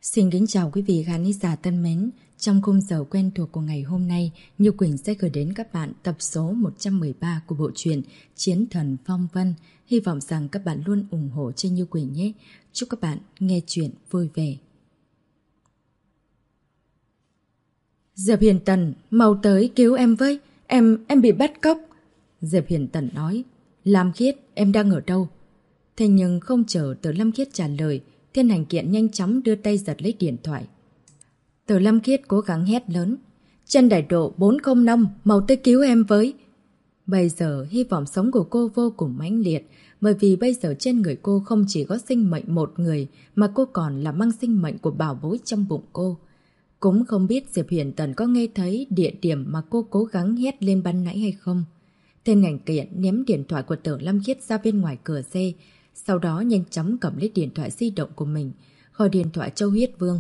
Xin kính chào quý vị khán giả thân mến. Trong khung giờ quen thuộc của ngày hôm nay, Như Quỳnh sẽ gửi đến các bạn tập số 113 của bộ truyện Chiến Thần Phong Vân. Hy vọng rằng các bạn luôn ủng hộ cho Như Quỳnh nhé. Chúc các bạn nghe chuyện vui vẻ. Diệp Hiền Tần, mau tới cứu em với. Em bị bắt cóc. Diệp Hiền Tần nói. Lam Khiết, em đang ở đâu? Thế nhưng không chờ Từ Lam Khiết trả lời, Thiên Hành Kiện nhanh chóng đưa tay giật lấy điện thoại. Từ Lam Khiết cố gắng hét lớn. Trên đại độ 405, mau tới cứu em với. Bây giờ hy vọng sống của cô vô cùng mãnh liệt, bởi vì bây giờ trên người cô không chỉ có sinh mệnh một người, mà cô còn là mang sinh mệnh của bảo bối trong bụng cô. Cũng không biết Diệp Hiền Tần có nghe thấy địa điểm mà cô cố gắng hét lên ban nãy hay không. Thiên Hành Kiện ném điện thoại của Từ Lam Khiết ra bên ngoài cửa xe, sau đó nhanh chóng cầm lấy điện thoại di động của mình, gọi điện thoại cho Huyết Vương.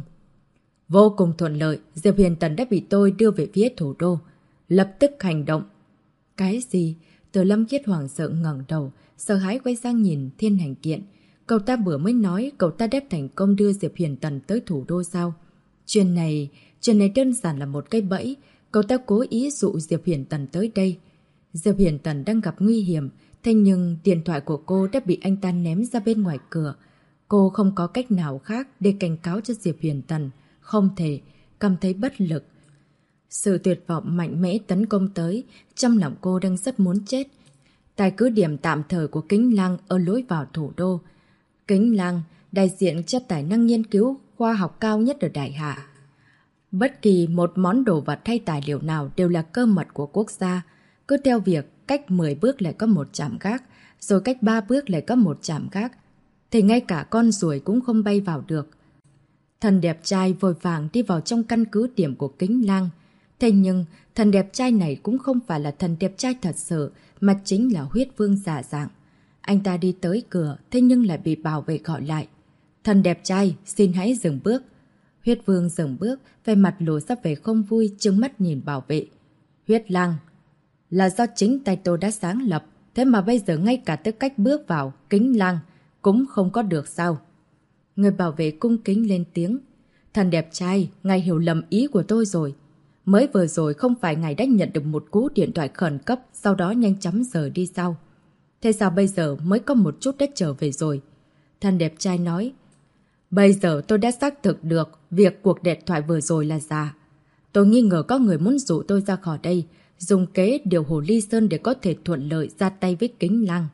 Vô cùng thuận lợi, Diệp Hiền Tần đã bị tôi đưa về phía thủ đô. Lập tức hành động. Cái gì? Từ Lam Khiết hoảng sợ ngẩng đầu, sợ hãi quay sang nhìn Thiên Hành Kiện. Cậu ta vừa mới nói cậu ta đã thành công đưa Diệp Hiền Tần tới thủ đô sao? Chuyện này đơn giản là một cái bẫy. Cậu ta cố ý dụ Diệp Hiền Tần tới đây. Diệp Hiền Tần đang gặp nguy hiểm, thế nhưng điện thoại của cô đã bị anh ta ném ra bên ngoài cửa. Cô không có cách nào khác để cảnh cáo cho Diệp Hiền Tần. Không thể, cảm thấy bất lực. Sự tuyệt vọng mạnh mẽ tấn công tới, trong lòng cô đang rất muốn chết. Tại cứ điểm tạm thời của Kính Lăng ở lối vào thủ đô. Kính Lăng, đại diện cho tài năng nghiên cứu khoa học cao nhất ở Đại Hạ. Bất kỳ một món đồ vật hay tài liệu nào đều là cơ mật của quốc gia. Cứ theo việc cách 10 bước lại có một trạm gác, rồi cách 3 bước lại có một trạm gác, thì ngay cả con ruồi cũng không bay vào được. Thần đẹp trai vội vàng đi vào trong căn cứ điểm của Kính Lăng. Thế nhưng, thần đẹp trai này cũng không phải là thần đẹp trai thật sự, mà chính là Huyết Vương giả dạng. Anh ta đi tới cửa, thế nhưng lại bị bảo vệ gọi lại. Thần đẹp trai, xin hãy dừng bước. Huyết Vương dừng bước, vẻ mặt lộ ra vẻ không vui, trừng mắt nhìn bảo vệ. Huyết Lăng, là do chính tay tôi đã sáng lập, thế mà bây giờ ngay cả tư cách bước vào Kính Lăng cũng không có được sao? Người bảo vệ cung kính lên tiếng. Thần đẹp trai, ngài hiểu lầm ý của tôi rồi. Mới vừa rồi không phải ngài đã nhận được một cú điện thoại khẩn cấp, sau đó nhanh chóng rời đi sao? Thế sao bây giờ mới có một chút đã trở về rồi? Thần đẹp trai nói. Bây giờ tôi đã xác thực được việc cuộc điện thoại vừa rồi là giả. Tôi nghi ngờ có người muốn dụ tôi ra khỏi đây, dùng kế điều Hồ Ly Sơn để có thể thuận lợi ra tay với Kính Lăng.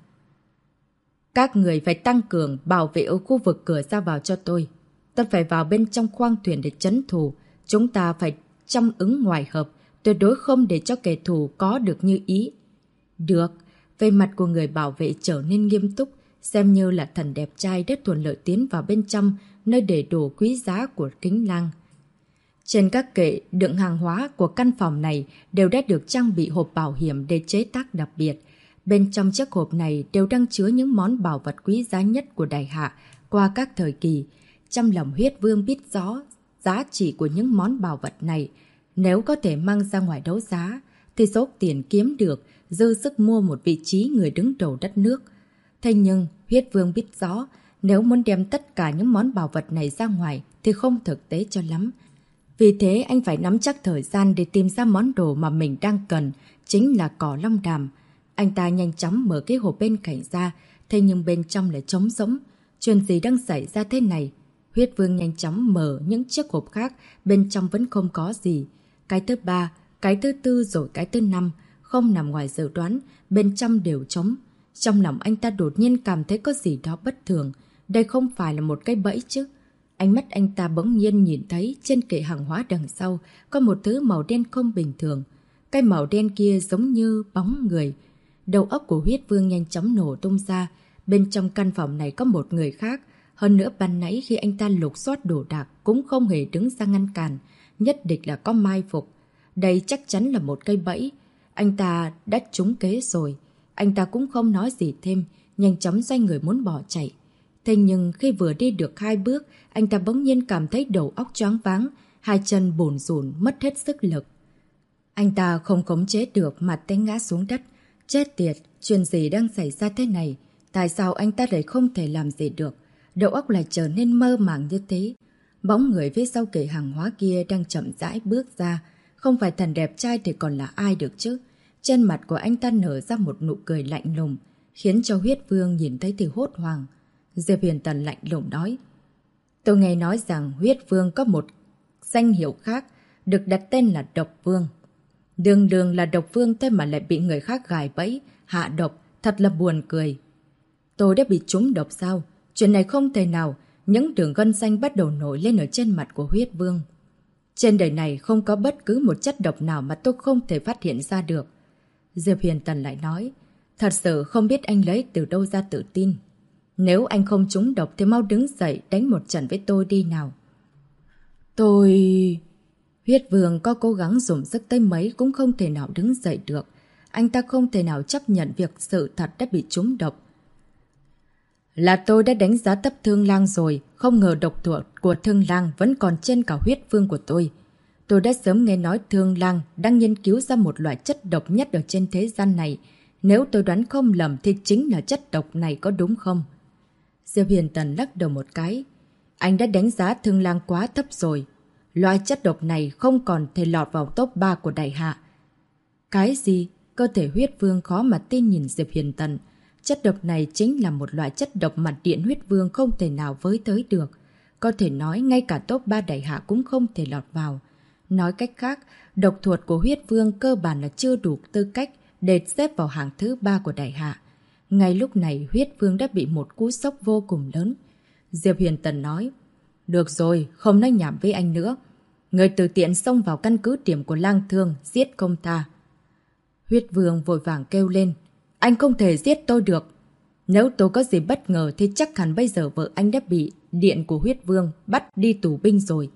Các người phải tăng cường bảo vệ ở khu vực cửa ra vào cho tôi. Tôi phải vào bên trong khoang thuyền để trấn thủ. Chúng ta phải trong ứng ngoài hợp, tuyệt đối không để cho kẻ thù có được như ý. Được, về mặt của người bảo vệ trở nên nghiêm túc, xem như là thần đẹp trai đã thuận lợi tiến vào bên trong nơi để đồ quý giá của Kính Lăng. Trên các kệ đựng hàng hóa của căn phòng này đều đã được trang bị hộp bảo hiểm để chế tác đặc biệt. Bên trong chiếc hộp này đều đang chứa những món bảo vật quý giá nhất của Đại Hạ qua các thời kỳ. Trong lòng Huyết Vương biết rõ giá trị của những món bảo vật này. Nếu có thể mang ra ngoài đấu giá, thì số tiền kiếm được dư sức mua một vị trí người đứng đầu đất nước. Thế nhưng Huyết Vương biết rõ, nếu muốn đem tất cả những món bảo vật này ra ngoài thì không thực tế cho lắm. Vì thế anh phải nắm chắc thời gian để tìm ra món đồ mà mình đang cần, chính là cỏ long đàm. Anh ta nhanh chóng mở cái hộp bên cạnh ra, thế nhưng bên trong lại trống rỗng. Chuyện gì đang xảy ra thế này? Huyết Vương nhanh chóng mở những chiếc hộp khác, bên trong vẫn không có gì. Cái thứ 3, cái thứ 4 rồi cái thứ 5, không nằm ngoài dự đoán, bên trong đều trống. Trong lòng anh ta đột nhiên cảm thấy có gì đó bất thường. Đây không phải là một cái bẫy chứ? Ánh mắt anh ta bỗng nhiên nhìn thấy trên kệ hàng hóa đằng sau có một thứ màu đen không bình thường. Cái màu đen kia giống như bóng người. Đầu óc của Huyết Vương nhanh chóng nổ tung ra. Bên trong căn phòng này có một người khác. Hơn nữa ban nãy khi anh ta lục soát đồ đạc cũng không hề đứng ra ngăn cản. Nhất định là có mai phục. Đây chắc chắn là một cây bẫy. Anh ta đã trúng kế rồi. Anh ta cũng không nói gì thêm, nhanh chóng xoay người muốn bỏ chạy. Thế nhưng khi vừa đi được 2 bước, anh ta bỗng nhiên cảm thấy đầu óc choáng váng, hai chân bủn rủn mất hết sức lực. Anh ta không khống chế được mà té ngã xuống đất. Chết tiệt, chuyện gì đang xảy ra thế này? Tại sao anh ta lại không thể làm gì được? Đầu óc lại trở nên mơ màng như thế. Bóng người phía sau kệ hàng hóa kia đang chậm rãi bước ra. Không phải thần đẹp trai thì còn là ai được chứ? Trên mặt của anh ta nở ra một nụ cười lạnh lùng, khiến cho Huyết Vương nhìn thấy thì hốt hoảng. Diệp Huyền Tần lạnh lùng nói. Tôi nghe nói rằng Huyết Vương có một danh hiệu khác, được đặt tên là Độc Vương. Đường đường là Độc Vương thế mà lại bị người khác gài bẫy, hạ độc, thật là buồn cười. Tôi đã bị trúng độc sao? Chuyện này không thể nào. Những đường gân xanh bắt đầu nổi lên ở trên mặt của Huyết Vương. Trên đời này không có bất cứ một chất độc nào mà tôi không thể phát hiện ra được. Diệp Huyền Tần lại nói. Thật sự không biết anh lấy từ đâu ra tự tin. Nếu anh không trúng độc thì mau đứng dậy đánh một trận với tôi đi nào. Tôi... Huyết Vương có cố gắng dùng sức tới mấy cũng không thể nào đứng dậy được. Anh ta không thể nào chấp nhận việc sự thật đã bị trúng độc. Là tôi đã đánh giá thấp Thương Lang rồi, không ngờ độc thuật của Thương Lang vẫn còn trên cả Huyết Vương của tôi. Tôi đã sớm nghe nói Thương Lang đang nghiên cứu ra một loại chất độc nhất ở trên thế gian này. Nếu tôi đoán không lầm thì chính là chất độc này, có đúng không? Diệp Huyền Tần lắc đầu một cái. Anh đã đánh giá Thương Lang quá thấp rồi. Loại chất độc này không còn thể lọt vào top 3 của đại hạ. Cái gì? Cơ thể Huyết Vương khó mà tin nhìn Diệp Huyền Tần. Chất độc này chính là một loại chất độc mà Điện Huyết Vương không thể nào với tới được. Có thể nói ngay cả top 3 đại hạ cũng không thể lọt vào. Nói cách khác, độc thuật của Huyết Vương cơ bản là chưa đủ tư cách để xếp vào hạng thứ 3 của đại hạ. Ngay lúc này Huyết Vương đã bị một cú sốc vô cùng lớn. Diệp Huyền Tần nói. Được rồi, không nói nhảm với anh nữa. Người tự tiện xông vào căn cứ điểm của Lang Thương, giết công ta. Huyết Vương vội vàng kêu lên. Anh không thể giết tôi được. Nếu tôi có gì bất ngờ thì chắc hẳn bây giờ vợ anh đã bị điện của Huyết Vương bắt đi tù binh rồi.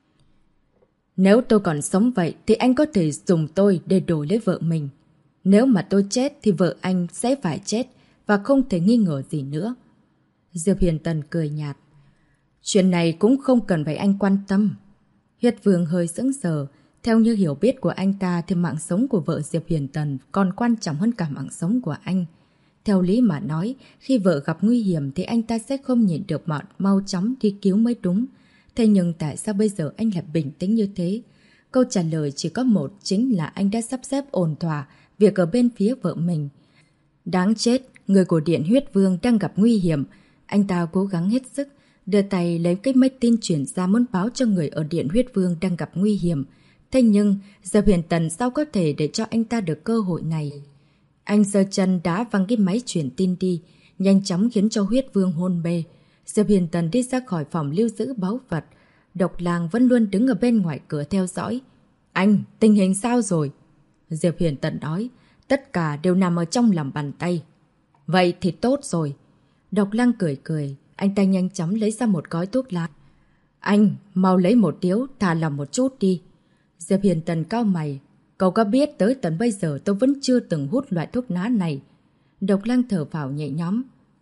Nếu tôi còn sống vậy thì anh có thể dùng tôi để đổi lấy vợ mình. Nếu mà tôi chết thì vợ anh sẽ phải chết và không thể nghi ngờ gì nữa. Diệp Huyền Tần cười nhạt. Chuyện này cũng không cần phải anh quan tâm. Huyết Vương hơi sững sờ. Theo như hiểu biết của anh ta thì mạng sống của vợ Diệp Huyền Tần còn quan trọng hơn cả mạng sống của anh. Theo lý mà nói, khi vợ gặp nguy hiểm thì anh ta sẽ không nhịn được mà mau chóng đi cứu mới đúng. Thế nhưng tại sao bây giờ anh lại bình tĩnh như thế? Câu trả lời chỉ có một, chính là anh đã sắp xếp ổn thỏa việc ở bên phía vợ mình. Đáng chết, người của Điện Huyết Vương đang gặp nguy hiểm. Anh ta cố gắng hết sức, đưa tay lấy cái máy tin chuyển ra muốn báo cho người ở Điện Huyết Vương đang gặp nguy hiểm. Thế nhưng, Diệp Huyền Tần sao có thể để cho anh ta được cơ hội này? Anh giơ chân đá văng cái máy truyền tin đi, nhanh chóng khiến cho Huyết Vương hôn mê. Diệp Huyền Tần đi ra khỏi phòng lưu giữ báu vật. Độc Lang vẫn luôn đứng ở bên ngoài cửa theo dõi. Anh, tình hình sao rồi? Diệp Huyền Tần nói, tất cả đều nằm ở trong lòng bàn tay. Vậy thì tốt rồi. Độc Lang cười cười, anh ta nhanh chóng lấy ra một gói thuốc lá. Anh, mau lấy một điếu, thả lòng một chút đi. Diệp Huyền Tần cau mày. Cậu có biết tới tận bây giờ tôi vẫn chưa từng hút loại thuốc lá này. Độc Lang thở vào nhẹ nhõm.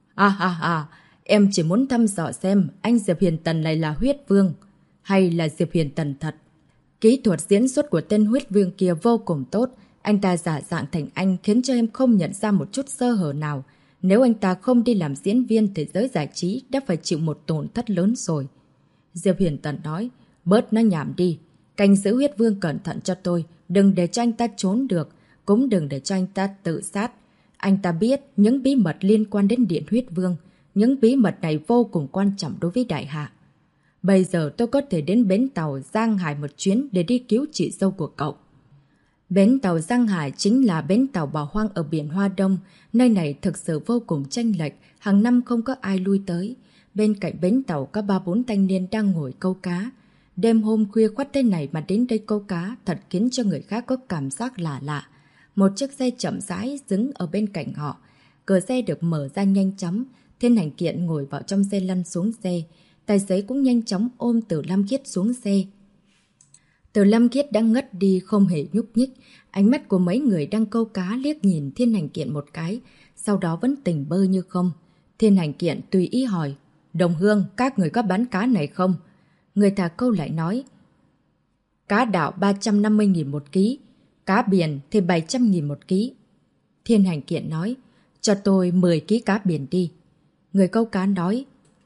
Em chỉ muốn thăm dò xem anh Diệp Huyền Tần này là Huyết Vương hay là Diệp Huyền Tần thật. Kỹ thuật diễn xuất của tên Huyết Vương kia vô cùng tốt. Anh ta giả dạng thành anh khiến cho em không nhận ra một chút sơ hở nào. Nếu anh ta không đi làm diễn viên thì giới giải trí đã phải chịu một tổn thất lớn rồi. Diệp Huyền Tần nói, bớt nói nhảm đi. Canh giữ Huyết Vương cẩn thận cho tôi, đừng để cho anh ta trốn được, cũng đừng để cho anh ta tự sát. Anh ta biết những bí mật liên quan đến Điện Huyết Vương, những bí mật này vô cùng quan trọng đối với đại hạ. Bây giờ tôi có thể đến bến tàu Giang Hải một chuyến để đi cứu chị dâu của cậu. Bến tàu Giang Hải chính là bến tàu bỏ hoang ở biển Hoa Đông, nơi này thực sự vô cùng chênh lệch, hàng năm không có ai lui tới. Bên cạnh bến tàu có 3-4 thanh niên đang ngồi câu cá. Đêm hôm khuya khoắt thế này mà đến đây câu cá thật khiến cho người khác có cảm giác lạ lạ. Một chiếc xe chậm rãi dừng ở bên cạnh họ. Cửa xe được mở ra nhanh chóng. Thiên Hành Kiện ngồi vào trong xe lăn xuống xe. Tài xế cũng nhanh chóng ôm Từ Lam Khiết xuống xe. Từ Lam Khiết đang ngất đi không hề nhúc nhích. Ánh mắt của mấy người đang câu cá liếc nhìn Thiên Hành Kiện một cái. Sau đó vẫn tỉnh bơ như không. Thiên Hành Kiện tùy ý hỏi. Đồng Hương, các người có bán cá này không? Người thả câu lại nói. Cá đảo 350.000 một ký. Cá biển thì 700.000 một ký. Thiên Hành Kiện nói. Cho tôi 10 ký cá biển đi. Người câu cá nói.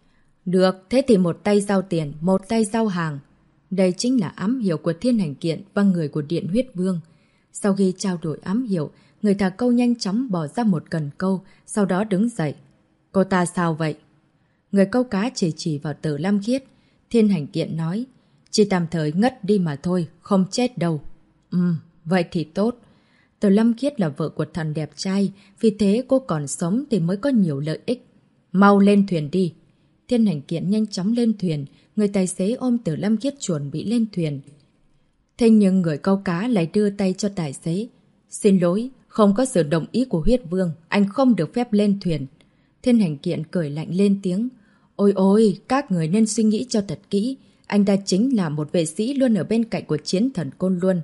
Được, thế thì một tay giao tiền, một tay giao hàng. Đây chính là ám hiệu của Thiên Hành Kiện và người của Điện Huyết Vương. Sau khi trao đổi ám hiệu, người thả câu nhanh chóng bỏ ra một cần câu, sau đó đứng dậy. Cô ta sao vậy? Người câu cá chỉ vào Tử Lam Khiết. Thiên Hành Kiện nói, chỉ tạm thời ngất đi mà thôi, không chết đâu. Vậy thì tốt. Tử Lam Khiết là vợ của thần đẹp trai, vì thế cô còn sống thì mới có nhiều lợi ích. Mau lên thuyền đi. Thiên Hành Kiện nhanh chóng lên thuyền, người tài xế ôm Tử Lam Khiết chuẩn bị lên thuyền. Thế nhưng người câu cá lại đưa tay cho tài xế. Xin lỗi, không có sự đồng ý của Huyết Vương, anh không được phép lên thuyền. Thiên Hành Kiện cười lạnh lên tiếng. Ôi ôi, các người nên suy nghĩ cho thật kỹ. Anh ta chính là một vệ sĩ luôn ở bên cạnh của chiến thần Côn Luân.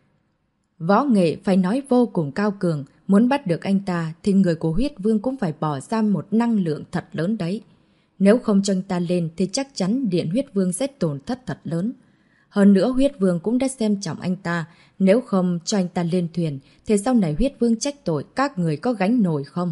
Võ nghệ phải nói vô cùng cao cường. Muốn bắt được anh ta thì người của Huyết Vương cũng phải bỏ ra một năng lượng thật lớn đấy. Nếu không cho anh ta lên thì chắc chắn Điện Huyết Vương sẽ tổn thất thật lớn. Hơn nữa Huyết Vương cũng đã xem trọng anh ta. Nếu không cho anh ta lên thuyền thì sau này Huyết Vương trách tội các người có gánh nổi không?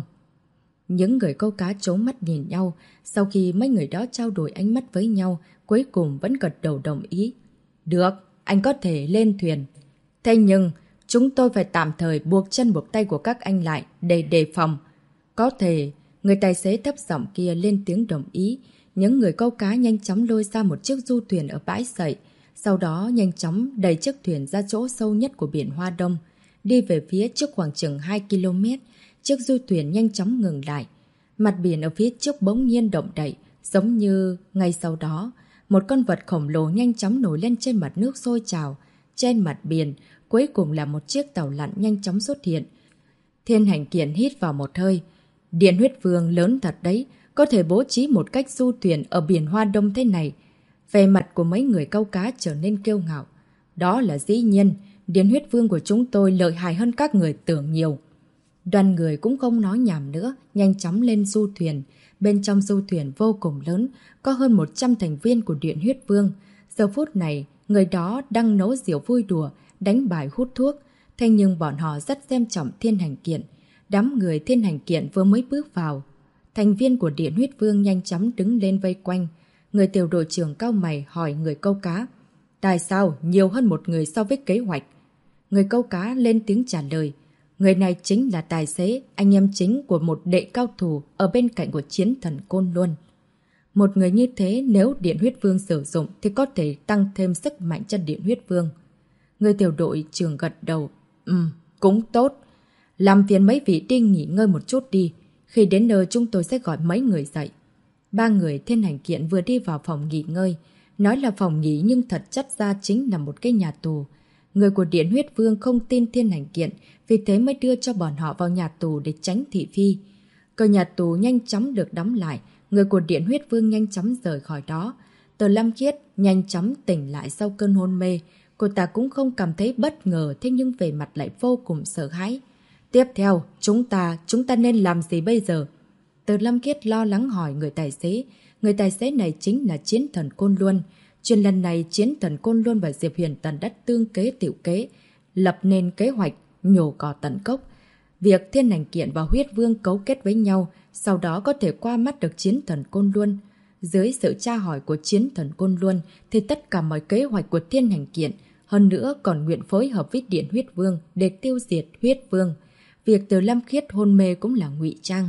Những người câu cá trố mắt nhìn nhau. Sau khi mấy người đó trao đổi ánh mắt với nhau, cuối cùng vẫn gật đầu đồng ý. Được, anh có thể lên thuyền. Thế nhưng chúng tôi phải tạm thời buộc chân buộc tay của các anh lại để đề phòng. Có thể. Người tài xế thấp giọng kia lên tiếng đồng ý. Những người câu cá nhanh chóng lôi ra một chiếc du thuyền ở bãi sậy. Sau đó nhanh chóng đẩy chiếc thuyền ra chỗ sâu nhất của biển Hoa Đông. Đi về phía trước khoảng chừng 2 km. Chiếc du thuyền nhanh chóng ngừng lại. Mặt biển ở phía trước bỗng nhiên động đậy. Giống như ngay sau đó, một con vật khổng lồ nhanh chóng nổi lên trên mặt nước sôi trào. Trên mặt biển, cuối cùng là một chiếc tàu lặn nhanh chóng xuất hiện. Thiên Hành Kiện hít vào một hơi. Điện Huyết Vương lớn thật đấy, có thể bố trí một cách du thuyền ở biển Hoa Đông thế này. Về mặt của mấy người câu cá trở nên kiêu ngạo. Đó là dĩ nhiên, Điện Huyết Vương của chúng tôi lợi hại hơn các người tưởng nhiều. Đoàn người cũng không nói nhảm nữa, nhanh chóng lên du thuyền. Bên trong du thuyền vô cùng lớn, có hơn 100 thành viên của Điện Huyết Vương. Giờ phút này, người đó đang nấu rượu vui đùa, đánh bài hút thuốc. Thế nhưng bọn họ rất xem trọng Thiên Hành Kiện. Đám người Thiên Hành Kiện vừa mới bước vào. Thành viên của Điện Huyết Vương nhanh chóng đứng lên vây quanh. Người tiểu đội trưởng cau mày hỏi người câu cá. Tại sao nhiều hơn một người so với kế hoạch? Người câu cá lên tiếng trả lời. Người này chính là tài xế, anh em chính của một đệ cao thủ ở bên cạnh của chiến thần Côn Luân. Một người như thế nếu Điện Huyết Vương sử dụng thì có thể tăng thêm sức mạnh cho Điện Huyết Vương. Người tiểu đội trưởng gật đầu. Cũng tốt. Làm phiền mấy vị đi nghỉ ngơi một chút đi. Khi đến nơi chúng tôi sẽ gọi mấy người dậy. Ba người Thiên Hành Kiện vừa đi vào phòng nghỉ ngơi. Nói là phòng nghỉ nhưng thật chất ra chính là một cái nhà tù. Người của Điện Huyết Vương không tin Thiên Hành Kiện, vì thế mới đưa cho bọn họ vào nhà tù để tránh thị phi. Cửa nhà tù nhanh chóng được đóng lại, người của Điện Huyết Vương nhanh chóng rời khỏi đó. Tử Lam Khiết nhanh chóng tỉnh lại sau cơn hôn mê. Cô ta cũng không cảm thấy bất ngờ, thế nhưng về mặt lại vô cùng sợ hãi. Tiếp theo, chúng ta nên làm gì bây giờ? Tử Lam Khiết lo lắng hỏi người tài xế. Người tài xế này chính là chiến thần Côn Luân. Chuyện lần này chiến thần Côn Luân và Diệp Huyền Tần đã tương kế tiểu kế, lập nên kế hoạch nhổ cỏ tận gốc. Việc Thiên Hành Kiện và Huyết Vương cấu kết với nhau, sau đó có thể qua mắt được chiến thần Côn Luân. Dưới sự tra hỏi của chiến thần Côn Luân thì tất cả mọi kế hoạch của Thiên Hành Kiện, hơn nữa còn nguyện phối hợp với Điện Huyết Vương để tiêu diệt Huyết Vương. Việc Tử Lam Khiết hôn mê cũng là ngụy trang.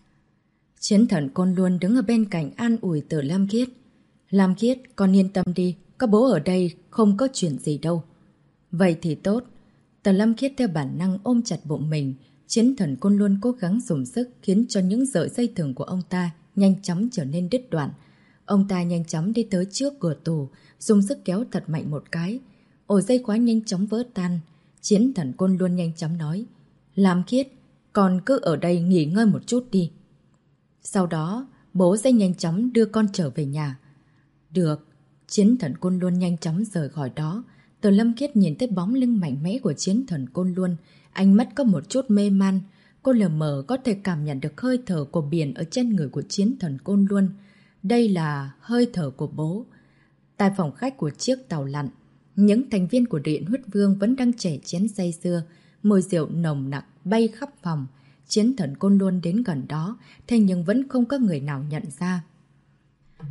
Chiến thần Côn Luân đứng ở bên cạnh an ủi Tử Lam Khiết. Lam Khiết, con yên tâm đi, có bố ở đây không có chuyện gì đâu. Vậy thì tốt. Tử Lam Khiết theo bản năng ôm chặt bụng mình. Chiến thần Côn Luân cố gắng dùng sức khiến cho những sợi dây thừng của ông ta nhanh chóng trở nên đứt đoạn. Ông ta nhanh chóng đi tới trước cửa tù, dùng sức kéo thật mạnh một cái. Ổ dây khóa nhanh chóng vỡ tan. Chiến thần Côn Luân nhanh chóng nói. Lam Khiết, con cứ ở đây nghỉ ngơi một chút đi. Sau đó, bố sẽ nhanh chóng đưa con trở về nhà. Được. Chiến thần Côn Luân nhanh chóng rời khỏi đó. Tử Lam Khiết nhìn thấy bóng lưng mạnh mẽ của chiến thần Côn Luân. Ánh mắt có một chút mê man. Cô lờ mờ có thể cảm nhận được hơi thở của biển ở trên người của chiến thần Côn Luân. Đây là hơi thở của bố. Tại phòng khách của chiếc tàu lặn, những thành viên của Điện Huyết Vương vẫn đang chè chén say sưa. Mùi rượu nồng nặc bay khắp phòng. Chiến thần Côn Luân đến gần đó, thế nhưng vẫn không có người nào nhận ra.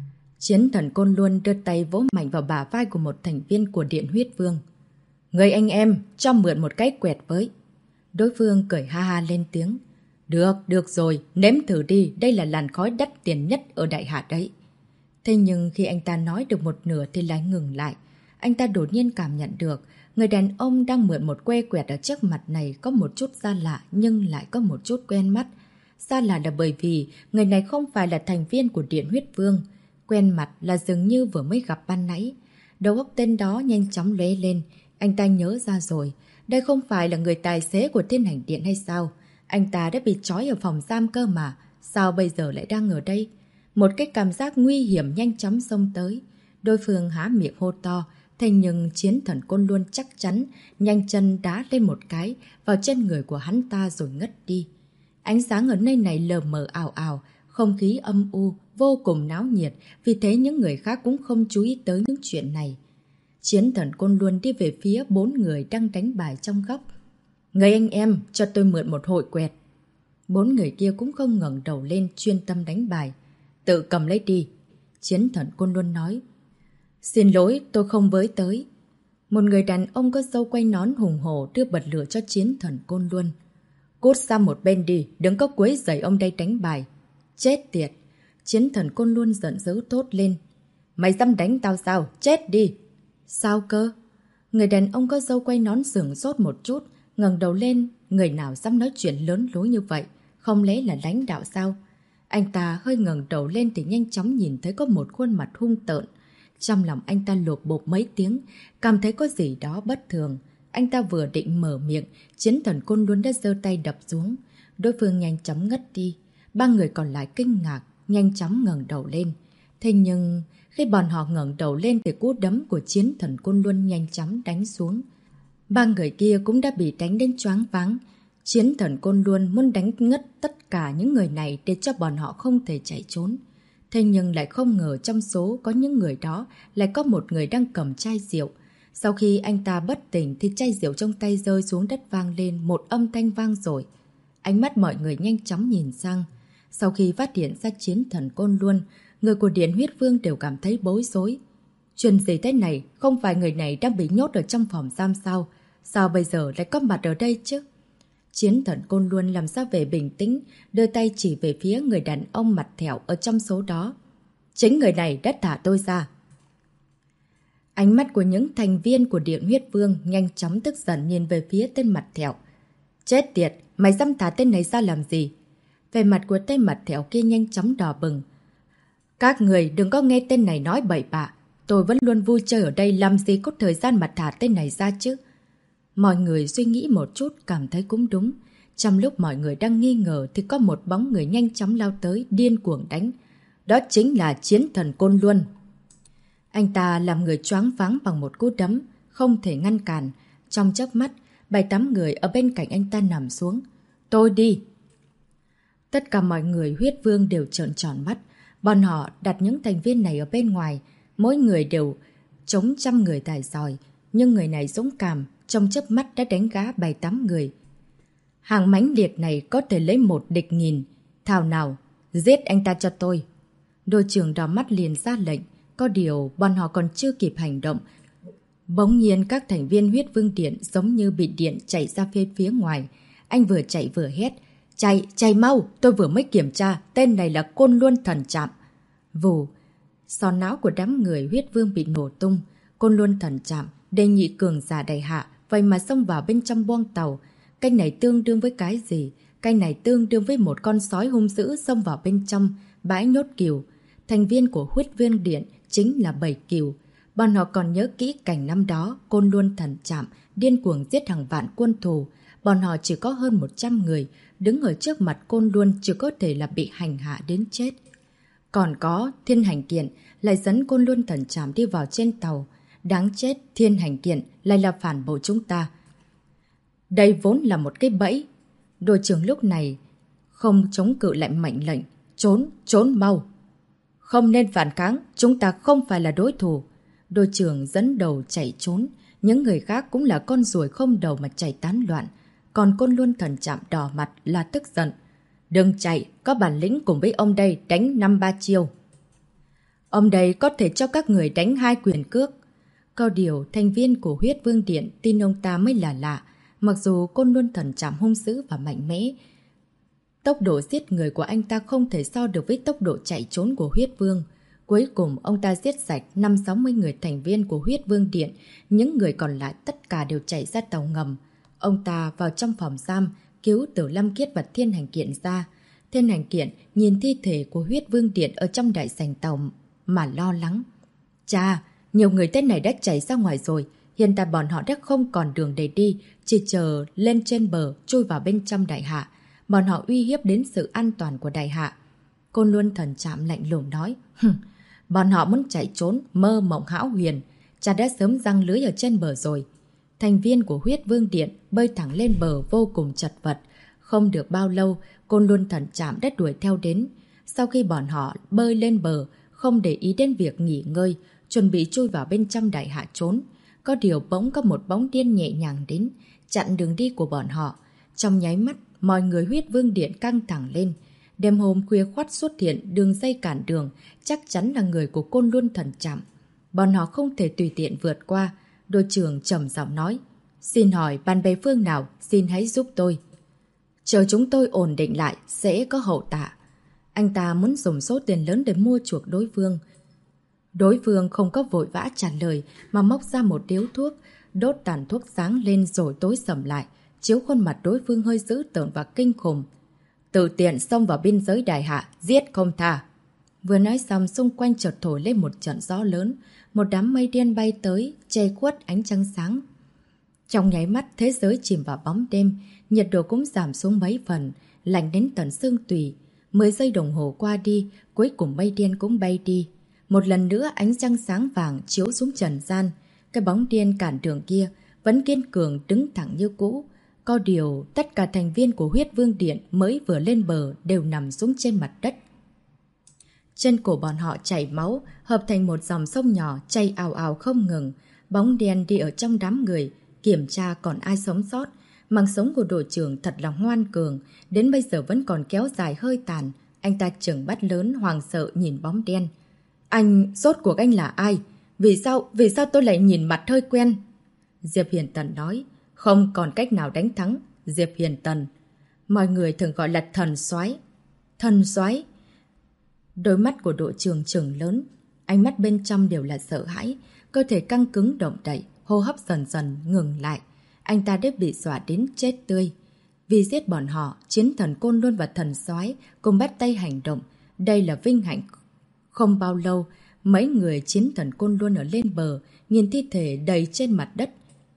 Chiến thần Côn Luân đưa tay vỗ mạnh vào bả vai của một thành viên của Điện Huyết Vương. Người anh em, cho mượn một cái quẹt với. Đối phương cười ha ha lên tiếng. Được rồi, nếm thử đi, đây là làn khói đắt tiền nhất ở Đại Hạ đấy. Thế nhưng khi anh ta nói được một nửa thì lại ngừng lại. Anh ta đột nhiên cảm nhận được người đàn ông đang mượn một que quẹt ở trước mặt này có một chút xa lạ nhưng lại có một chút quen mắt. Xa lạ là bởi vì người này không phải là thành viên của Điện Huyết Vương. Quen mặt là dường như vừa mới gặp ban nãy. Đầu óc tên đó nhanh chóng lóe lên. Anh ta nhớ ra rồi. Đây không phải là người tài xế của Thiên Hành Điện hay sao? Anh ta đã bị trói ở phòng giam cơ mà. Sao bây giờ lại đang ở đây? Một cái cảm giác nguy hiểm nhanh chóng xông tới. Đối phương há miệng hô to. Thế nhưng Chiến thần Côn Luân chắc chắn nhanh chân đá lên một cái vào chân người của hắn ta rồi ngất đi. Ánh sáng ở nơi này lờ mờ ảo ảo, không khí âm u, vô cùng náo nhiệt, vì thế những người khác cũng không chú ý tới những chuyện này. Chiến thần Côn Luân đi về phía 4 người đang đánh bài trong góc. Người anh em, cho tôi mượn một hội quẹt. 4 người kia cũng không ngẩng đầu lên chuyên tâm đánh bài. Tự cầm lấy đi. Chiến thần Côn Luân nói. Xin lỗi, tôi không với tới. Một người đàn ông có râu quay nón hùng hổ đưa bật lửa cho Chiến thần Côn Luân. Cút sang một bên đi, đừng có quấy rầy ông đây đánh bài. Chết tiệt. Chiến thần Côn Luân giận dữ thốt lên. Mày dám đánh tao sao? Chết đi. Sao cơ? Người đàn ông có râu quay nón sửng sốt một chút, ngẩng đầu lên. Người nào dám nói chuyện lớn lối như vậy? Không lẽ là lãnh đạo sao? Anh ta hơi ngẩng đầu lên thì nhanh chóng nhìn thấy có một khuôn mặt hung tợn. Trong lòng anh ta lột bột mấy tiếng, cảm thấy có gì đó bất thường. Anh ta vừa định mở miệng, Chiến thần Côn Luân đã giơ tay đập xuống. Đối phương nhanh chóng ngất đi. 3 người còn lại kinh ngạc, nhanh chóng ngẩng đầu lên. Thế nhưng, khi bọn họ ngẩng đầu lên thì cú đấm của Chiến thần Côn Luân nhanh chóng đánh xuống. 3 người kia cũng đã bị đánh đến choáng váng. Chiến thần Côn Luân muốn đánh ngất tất cả những người này để cho bọn họ không thể chạy trốn. Thế nhưng lại không ngờ trong số có những người đó lại có một người đang cầm chai rượu. Sau khi anh ta bất tỉnh thì chai rượu trong tay rơi xuống đất vang lên một âm thanh vang rồi. Ánh mắt mọi người nhanh chóng nhìn sang. Sau khi phát hiện ra Chiến thần Côn Luân, người của Điện Huyết Vương đều cảm thấy bối rối. Chuyện gì thế này? Không phải người này đang bị nhốt ở trong phòng giam sao? Sao bây giờ lại có mặt ở đây chứ? Chiến thần Côn Luân làm sao về bình tĩnh, đưa tay chỉ về phía người đàn ông mặt thẹo ở trong số đó. Chính người này đã thả tôi ra. Ánh mắt của những thành viên của Điện Huyết Vương nhanh chóng tức giận nhìn về phía tên mặt thẹo. Chết tiệt, mày dám thả tên này ra làm gì? Về mặt của tên mặt thẹo kia nhanh chóng đỏ bừng. Các người đừng có nghe tên này nói bậy bạ. Tôi vẫn luôn vui chơi ở đây, làm gì có thời gian mà thả tên này ra chứ? Mọi người suy nghĩ một chút cảm thấy cũng đúng. Trong lúc mọi người đang nghi ngờ thì có một bóng người nhanh chóng lao tới điên cuồng đánh. Đó chính là Chiến thần Côn Luân. Anh ta làm người choáng váng bằng một cú đấm, không thể ngăn cản. Trong chớp mắt, 7-8 người ở bên cạnh anh ta nằm xuống. Tôi đi. Tất cả mọi người Huyết Vương đều trợn tròn mắt. Bọn họ đặt những thành viên này ở bên ngoài. Mỗi người đều chống 100 người tài giỏi. Nhưng người này dũng cảm, trong chớp mắt đã đánh gã 7-8 người. Hàng mãnh liệt này có thể lấy 1 địch nghìn. Thảo nào, giết anh ta cho tôi. Đội trưởng đỏ mắt liền ra lệnh. Có điều bọn họ còn chưa kịp hành động. Bỗng nhiên các thành viên Huyết Vương Điện giống như bị điện chạy ra phía ngoài. Anh vừa chạy vừa hét. Chạy mau, tôi vừa mới kiểm tra, tên này là Côn Luân Thần Trạm. Vù, sọ não của đám người Huyết Vương bị nổ tung. Côn Luân Thần Trạm, đề nhị cường giả Đại Hạ, vậy mà xông vào bên trong boong tàu. Cái này tương đương với cái gì? Cái này tương đương với một con sói hung dữ xông vào bên trong bãi nhốt cừu. Thành viên của Huyết Vương Điện chính là 7 cừu. Bọn họ còn nhớ kỹ cảnh năm đó, Côn Luân Thần Trạm điên cuồng giết hàng vạn quân thù. Bọn họ chỉ có hơn 100 người, đứng ở trước mặt Côn Luân chỉ có thể là bị hành hạ đến chết. Còn có Thiên Hành Kiện lại dẫn Côn Luân Thần Trạm đi vào trên tàu. Đáng chết, Thiên Hành Kiện lại là phản bội chúng ta. Đây vốn là một cái bẫy. Đội trưởng lúc này không chống cự lại mệnh lệnh. Trốn mau. Không nên phản kháng, chúng ta không phải là đối thủ. Đội trưởng dẫn đầu chạy trốn. Những người khác cũng là con ruồi không đầu mà chạy tán loạn. Còn Côn Luân Thần Trạm đỏ mặt là tức giận. Đừng chạy, có bản lĩnh cùng với ông đây đánh 5-3 chiêu. Ông đây có thể cho các người đánh 2 quyền cước. Có điều, thành viên của Huyết Vương Điện tin ông ta mới là lạ. Mặc dù Côn Luân Thần Trảm hung dữ và mạnh mẽ, tốc độ giết người của anh ta không thể so được với tốc độ chạy trốn của Huyết Vương. Cuối cùng, ông ta giết sạch 50-60 người thành viên của Huyết Vương Điện. Những người còn lại tất cả đều chạy ra tàu ngầm. Ông ta vào trong phòng giam, cứu Tử Lâm Kiết và Thiên Hành Kiện ra. Thiên Hành Kiện nhìn thi thể của Huyết Vương Điện ở trong đại sảnh tàu mà lo lắng. Chà, nhiều người tên này đã chạy ra ngoài rồi. Hiện tại bọn họ đã không còn đường để đi, chỉ chờ lên trên bờ, chui vào bên trong đại hạ. Bọn họ uy hiếp đến sự an toàn của đại hạ. Côn Luân Thần Trảm lạnh lùng nói, bọn họ muốn chạy trốn, mơ mộng hão huyền. Cha đã sớm giăng lưới ở trên bờ rồi. Thành viên của Huyết Vương Điện bơi thẳng lên bờ vô cùng chật vật. Không được bao lâu, Côn Luân Thần Trảm đã đuổi theo đến. Sau khi bọn họ bơi lên bờ, không để ý đến việc nghỉ ngơi, chuẩn bị chui vào bên trong đại hạ trốn. Có điều bỗng có một bóng đen nhẹ nhàng đến, chặn đường đi của bọn họ. Trong nháy mắt, mọi người Huyết Vương Điện căng thẳng lên. Đêm hôm khuya khoắt xuất hiện đường dây cản đường, chắc chắn là người của Côn Luân Thần Trảm. Bọn họ không thể tùy tiện vượt qua. Đội trưởng trầm giọng nói, xin hỏi bàn bè phương nào, xin hãy giúp tôi. Chờ chúng tôi ổn định lại, sẽ có hậu tạ. Anh ta muốn dùng số tiền lớn để mua chuộc đối phương. Đối phương không có vội vã trả lời mà móc ra một điếu thuốc, đốt tàn thuốc sáng lên rồi tối sầm lại, chiếu khuôn mặt đối phương hơi dữ tợn và kinh khủng. Tự tiện xông vào biên giới đại hạ, giết không tha. Vừa nói xong, xung quanh chợt thổi lên một trận gió lớn, một đám mây đen bay tới, che khuất ánh trăng sáng. Trong nháy mắt, thế giới chìm vào bóng đêm, nhiệt độ cũng giảm xuống mấy phần, lạnh đến tận xương tủy. 10 giây đồng hồ qua đi, cuối cùng mây đen cũng bay đi. Một lần nữa ánh trăng sáng vàng chiếu xuống trần gian. Cái bóng đen cản đường kia vẫn kiên cường đứng thẳng như cũ. Có điều, tất cả thành viên của Huyết Vương Điện mới vừa lên bờ đều nằm xuống trên mặt đất. Chân cổ bọn họ chảy máu, hợp thành một dòng sông nhỏ chảy ào ào không ngừng. Bóng đen đi ở trong đám người, kiểm tra còn ai sống sót. Mạng sống của đội trưởng thật là ngoan cường, đến bây giờ vẫn còn kéo dài hơi tàn. Anh ta trừng mắt lớn hoàng sợ nhìn bóng đen. Anh, rốt cuộc anh là ai? Vì sao tôi lại nhìn mặt hơi quen? Diệp Hiền Tần nói, không còn cách nào đánh thắng. Diệp Hiền Tần, mọi người thường gọi là thần soái. Thần soái? Đôi mắt của đội trưởng trừng lớn, ánh mắt bên trong đều là sợ hãi, cơ thể căng cứng động đậy, hô hấp dần dần ngừng lại. Anh ta đã bị dọa đến chết tươi. Vì giết bọn họ, chiến thần Côn Luân và thần soái cùng bắt tay hành động. Đây là vinh hạnh. Không bao lâu, mấy người chiến thần Côn Luân ở lên bờ, nhìn thi thể đầy trên mặt đất.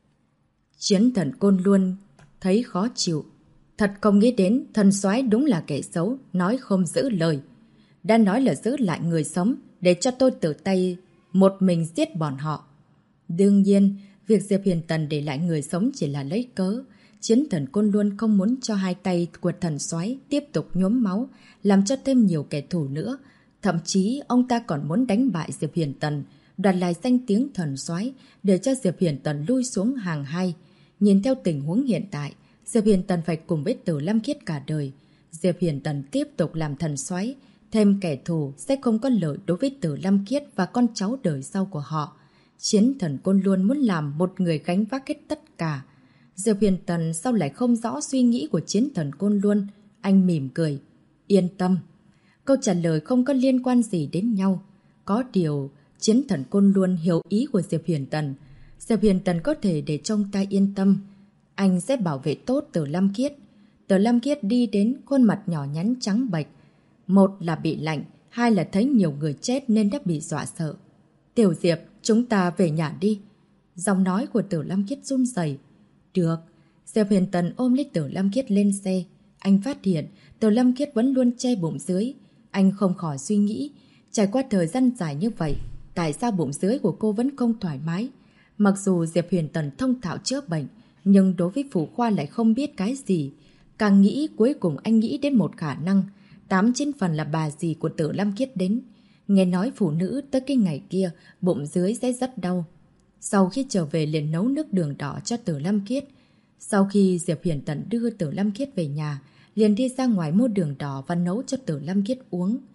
Chiến thần Côn Luân thấy khó chịu. Thật không nghĩ đến thần soái đúng là kẻ xấu, nói không giữ lời. Đã nói là giữ lại người sống, để cho tôi tự tay một mình giết bọn họ. Đương nhiên, việc Diệp Hiền Tần để lại người sống chỉ là lấy cớ. Chiến thần Côn Luân không muốn cho hai tay của thần soái tiếp tục nhuốm máu, làm cho thêm nhiều kẻ thù nữa. Thậm chí, ông ta còn muốn đánh bại Diệp Hiền Tần, đoạt lại danh tiếng thần soái để cho Diệp Hiền Tần lui xuống hàng 2. Nhìn theo tình huống hiện tại, Diệp Hiền Tần phải cùng với Tử Lâm Kiết cả đời. Diệp Hiền Tần tiếp tục làm thần soái, thêm kẻ thù sẽ không có lợi đối với Tử Lâm Kiết và con cháu đời sau của họ. Chiến thần Côn Luân muốn làm một người gánh vác hết tất cả. Diệp Hiền Tần sao lại không rõ suy nghĩ của chiến thần Côn Luân? Anh mỉm cười. Yên tâm. Câu trả lời không có liên quan gì đến nhau. Có điều, chiến thần Côn Luân hiểu ý của Diệp Hiền Tần. Diệp Hiền Tần có thể để cho ông ta yên tâm. Anh sẽ bảo vệ tốt Tử Lâm Kiết. Tử Lâm Kiết đi đến khuôn mặt nhỏ nhắn trắng bệch. Một là bị lạnh, hai là thấy nhiều người chết nên đã bị dọa sợ. Tiểu Diệp, chúng ta về nhà đi. Giọng nói của Tử Lâm Kiết run rẩy. Được. Diệp Hiền Tần ôm lấy Tử Lâm Kiết lên xe. Anh phát hiện Tử Lâm Kiết vẫn luôn che bụng dưới. Anh không khỏi suy nghĩ, trải qua thời gian dài như vậy, tại sao bụng dưới của cô vẫn không thoải mái? Mặc dù Diệp Hiền Tần thông thạo chữa bệnh, nhưng đối với phụ khoa lại không biết cái gì. Càng nghĩ, cuối cùng anh nghĩ đến một khả năng, 8/9 phần là bà dì của Tử Lâm Kiết đến. Nghe nói phụ nữ tới cái ngày kia, bụng dưới sẽ rất đau. Sau khi trở về liền nấu nước đường đỏ cho Tử Lâm Kiết. Sau khi Diệp Hiền Tần đưa Tử Lâm Kiết về nhà, liền đi ra ngoài mua đường đỏ và nấu cho Tử Lâm Kiết uống.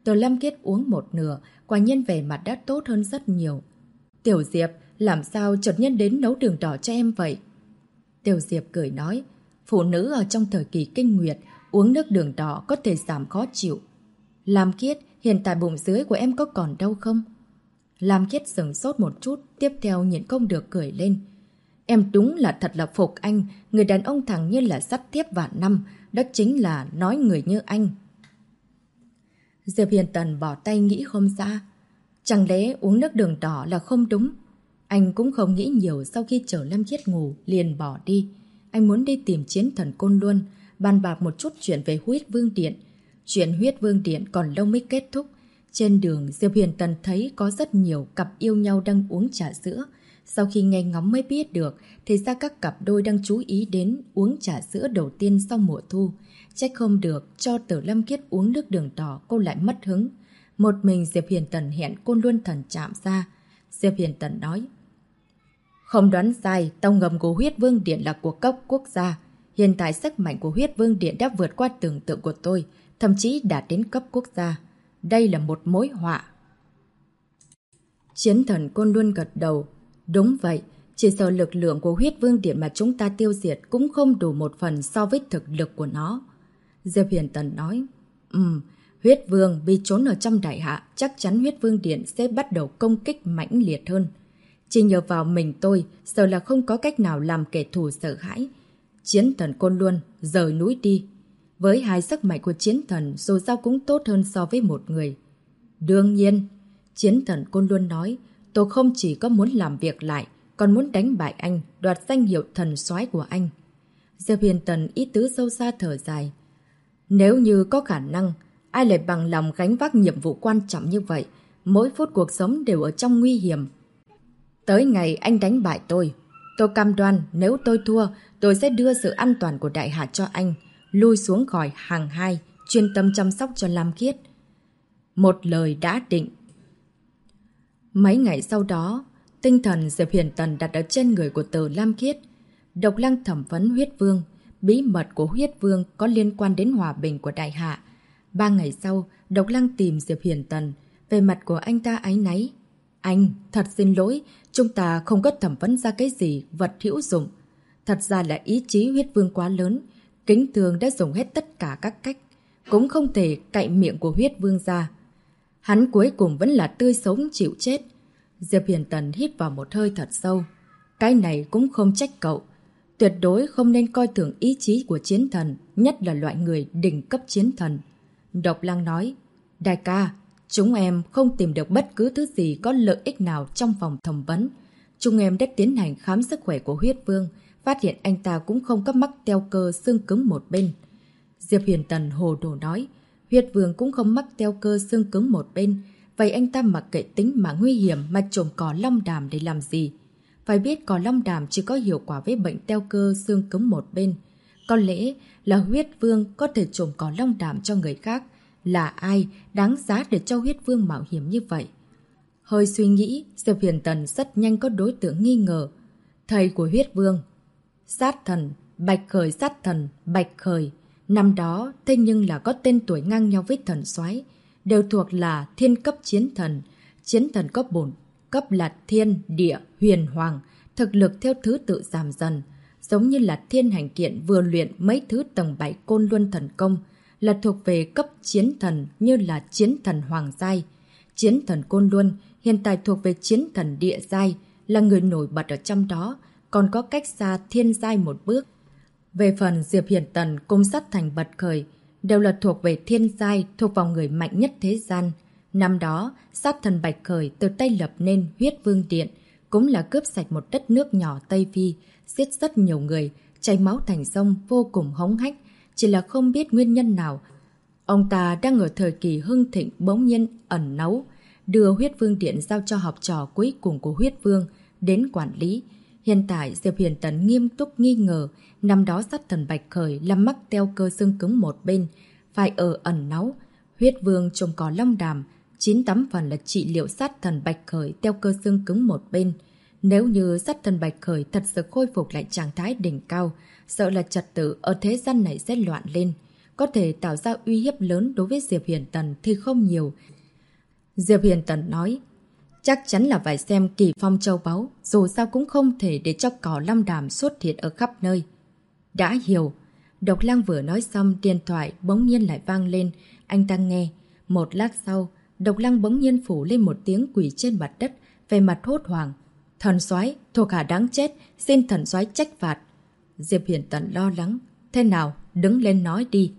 Từ Lâm Khiết uống một nửa, quả nhiên vẻ mặt đã tốt hơn rất nhiều. Tiểu Diệp, làm sao chợt nhiên đến nấu đường đỏ cho em vậy? Tiểu Diệp cười nói, phụ nữ ở trong thời kỳ kinh nguyệt, uống nước đường đỏ có thể giảm khó chịu. Lam Khiết, hiện tại bụng dưới của em có còn đau không? Lam Khiết sửng sốt một chút, tiếp theo nhịn không được cười lên. Em đúng là thật là phục anh, người đàn ông thẳng như là sắt thép vạn năm, đó chính là nói người như anh. Diệp Hiền Tần bỏ tay nghĩ không ra. Chẳng lẽ uống nước đường đỏ là không đúng? Anh cũng không nghĩ nhiều, sau khi chở Lâm Khiết ngủ, liền bỏ đi. Anh muốn đi tìm Chiến Thần Côn Luân, bàn bạc một chút chuyện về Huyết Vương Điện. Chuyện Huyết Vương Điện còn lâu mới kết thúc. Trên đường, Diệp Hiền Tần thấy có rất nhiều cặp yêu nhau đang uống trà sữa. Sau khi nghe ngóng mới biết được, thì ra các cặp đôi đang chú ý đến uống trà sữa đầu tiên sau mùa thu. Trách không được, cho Tử Lâm Khiết uống nước đường đỏ cô lại mất hứng. Một mình Diệp Hiền Tần hẹn Côn Luân Thần chạm ra. Diệp Hiền Tần nói, không đoán sai, tàu ngầm của Huyết Vương Điện là của cấp quốc gia. Hiện tại sức mạnh của Huyết Vương Điện đã vượt qua tưởng tượng của tôi, thậm chí đạt đến cấp quốc gia. Đây là một mối họa. Chiến Thần Côn Luân gật đầu. Đúng vậy, chỉ sợ lực lượng của Huyết Vương Điện mà chúng ta tiêu diệt cũng không đủ một phần so với thực lực của nó. Diệp Hiền Tần nói, Huyết Vương bị trốn ở trong đại hạ, chắc chắn Huyết Vương Điện sẽ bắt đầu công kích mãnh liệt hơn. Chỉ nhờ vào mình tôi, sợ là không có cách nào làm kẻ thù sợ hãi. Chiến Thần Côn Luân, rời núi đi. Với hai sức mạnh của Chiến Thần, dù sao cũng tốt hơn so với một người. Đương nhiên, Chiến Thần Côn Luân nói, tôi không chỉ có muốn làm việc lại, còn muốn đánh bại anh, đoạt danh hiệu thần soái của anh. Diệp Hiền Tần ý tứ sâu xa thở dài. Nếu như có khả năng, ai lại bằng lòng gánh vác nhiệm vụ quan trọng như vậy, mỗi phút cuộc sống đều ở trong nguy hiểm. Tới ngày anh đánh bại tôi cam đoan nếu tôi thua, tôi sẽ đưa sự an toàn của đại hạ cho anh, lui xuống khỏi hàng hai, chuyên tâm chăm sóc cho Lam Khiết. Một lời đã định. Mấy ngày sau đó, tinh thần Diệp Hiền Tần đặt ở trên người của Từ Lam Khiết. Độc Lăng thẩm vấn Huyết Vương. Bí mật của Huyết Vương có liên quan đến hòa bình của đại hạ. 3 ngày sau, Độc Lăng tìm Diệp Hiền Tần. Về mặt của anh ta áy náy. Anh, thật xin lỗi, chúng ta không có thẩm vấn ra cái gì vật hữu dụng. Thật ra là ý chí Huyết Vương quá lớn. Kính Tường đã dùng hết tất cả các cách, cũng không thể cạy miệng của Huyết Vương ra. Hắn cuối cùng vẫn là tươi sống chịu chết. Diệp Hiền Tần hít vào một hơi thật sâu. Cái này cũng không trách cậu. Tuyệt đối không nên coi thường ý chí của chiến thần, nhất là loại người đỉnh cấp chiến thần. Độc Lăng nói, đại ca, chúng em không tìm được bất cứ thứ gì có lợi ích nào trong phòng thẩm vấn. Chúng em đã tiến hành khám sức khỏe của Huyết Vương, phát hiện anh ta cũng không có mắc teo cơ xương cứng một bên. Diệp Hiền Tần hồ đồ nói, Huyết Vương cũng không mắc teo cơ xương cứng một bên, vậy anh ta mặc kệ tính mạng nguy hiểm mà trồng cỏ long đàm để làm gì? Phải biết cỏ long đàm chỉ có hiệu quả với bệnh teo cơ xương cứng một bên. Có lẽ là Huyết Vương có thể trồng cỏ long đàm cho người khác. Là ai đáng giá để cho Huyết Vương mạo hiểm như vậy? Hơi suy nghĩ, Diệp Hiền Tần rất nhanh có đối tượng nghi ngờ. Thầy của Huyết Vương, sát thần, Bạch Khởi sát thần, Bạch Khởi. Năm đó, thế nhưng là có tên tuổi ngang nhau với thần soái, đều thuộc là thiên cấp chiến thần. Chiến thần có 4 cấp là thiên, địa, huyền, hoàng, thực lực theo thứ tự giảm dần. Giống như là Thiên Hành Kiện vừa luyện mấy thứ tầng 7 Côn Luân thần công, là thuộc về cấp chiến thần như là chiến thần hoàng giai. Chiến thần Côn Luân hiện tại thuộc về chiến thần địa giai, là người nổi bật ở trong đó, còn có cách xa thiên giai một bước. Về phần Diệp Hiền Tần cùng sát thành Bạch Khởi, đều là thuộc về thiên giai, thuộc vào người mạnh nhất thế gian. Năm đó, sát thần Bạch Khởi từ tay lập nên Huyết Vương Điện, cũng là cướp sạch một đất nước nhỏ Tây Phi, giết rất nhiều người, chảy máu thành sông, vô cùng hống hách, chỉ là không biết nguyên nhân nào. Ông ta đang ở thời kỳ hưng thịnh bỗng nhiên ẩn náu, đưa Huyết Vương Điện giao cho học trò cuối cùng của Huyết Vương đến quản lý. Hiện tại Diệp Hiền Tần nghiêm túc nghi ngờ, năm đó sát thần Bạch Khởi là mắc teo cơ xương cứng một bên, phải ở ẩn náu. Huyết Vương trông có long đàm, 9-8 phần là trị liệu sát thần Bạch Khởi teo cơ xương cứng một bên. Nếu như sát thần Bạch Khởi thật sự khôi phục lại trạng thái đỉnh cao, sợ là trật tự ở thế gian này sẽ loạn lên. có thể tạo ra uy hiếp lớn đối với Diệp Hiển Tần thì không nhiều. Diệp Hiển Tần nói, chắc chắn là phải xem Kỳ Phong châu báu, dù sao cũng không thể để cho cỏ lam đàm xuất hiện ở khắp nơi. Đã hiểu. Độc Lang vừa nói xong, điện thoại bỗng nhiên lại vang lên. Anh ta nghe. Một lát sau, Độc Lang bỗng nhiên phủ lên một tiếng quỳ trên mặt đất, về mặt hốt hoảng. Thần soái, thuộc hạ đáng chết, xin thần soái trách phạt. Diệp Hiển Tần lo lắng. Thế nào, đứng lên nói đi.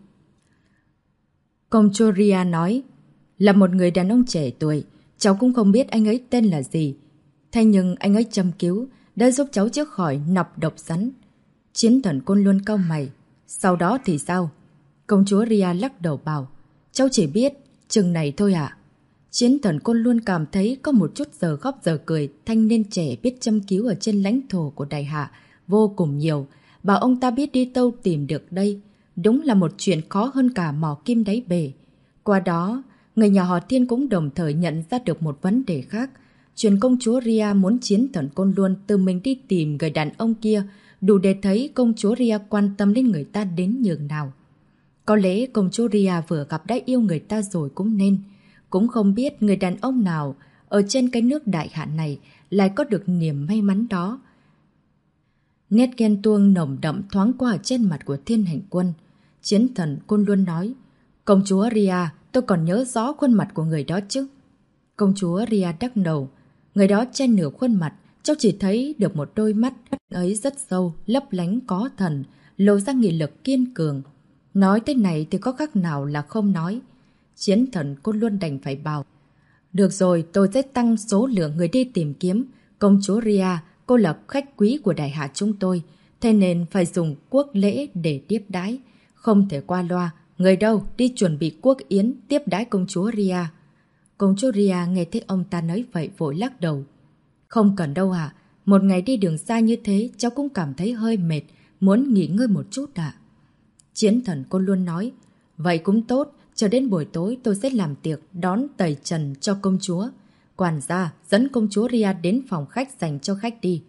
Công chúa Ria nói, là một người đàn ông trẻ tuổi, cháu cũng không biết anh ấy tên là gì. Thế nhưng anh ấy châm cứu, đã giúp cháu chữa khỏi nọc độc rắn. Chiến thần Côn Luân cau mày. Sau đó thì sao? Công chúa Ria lắc đầu bảo, cháu chỉ biết chừng này thôi ạ. Chiến thần Côn Luân cảm thấy có một chút giờ khóc giờ cười, thanh niên trẻ biết châm cứu ở trên lãnh thổ của Đại Hạ vô cùng nhiều. Bảo ông ta biết đi đâu tìm được đây, đúng là một chuyện khó hơn cả mỏ kim đáy bể. Qua đó, người nhà họ Thiên cũng đồng thời nhận ra được một vấn đề khác. Chuyện công chúa Ria muốn chiến thần Côn Luân tự mình đi tìm người đàn ông kia, đủ để thấy công chúa Ria quan tâm đến người ta đến nhường nào. Có lẽ công chúa Ria vừa gặp đã yêu người ta rồi cũng nên. Cũng không biết người đàn ông nào ở trên cái nước Đại Hạ này lại có được niềm may mắn đó. Nét ghen tuông nồng đậm thoáng qua trên mặt của Thiên Hành Quân. Chiến thần Côn Luân nói, công chúa Ria, tôi còn nhớ rõ khuôn mặt của người đó chứ. Công chúa Ria đắc đầu, người đó trên nửa khuôn mặt, cháu chỉ thấy được một đôi mắt ấy rất sâu, lấp lánh có thần, lộ ra nghị lực kiên cường. Nói thế này thì có khác nào là không nói. Chiến thần Côn Luân đành phải bảo, được rồi, tôi sẽ tăng số lượng người đi tìm kiếm. Công chúa Ria, cô là khách quý của Đại Hạ chúng tôi, thế nên phải dùng quốc lễ để tiếp đái. Không thể qua loa, người đâu đi chuẩn bị quốc yến tiếp đái công chúa Ria. Công chúa Ria nghe thấy ông ta nói vậy vội lắc đầu. Không cần đâu ạ, một ngày đi đường xa như thế cháu cũng cảm thấy hơi mệt, muốn nghỉ ngơi một chút ạ. Chiến thần Côn Luân nói, vậy cũng tốt, chờ đến buổi tối tôi sẽ làm tiệc đón tẩy trần cho công chúa. Quản gia dẫn công chúa Ria đến phòng khách dành cho khách đi.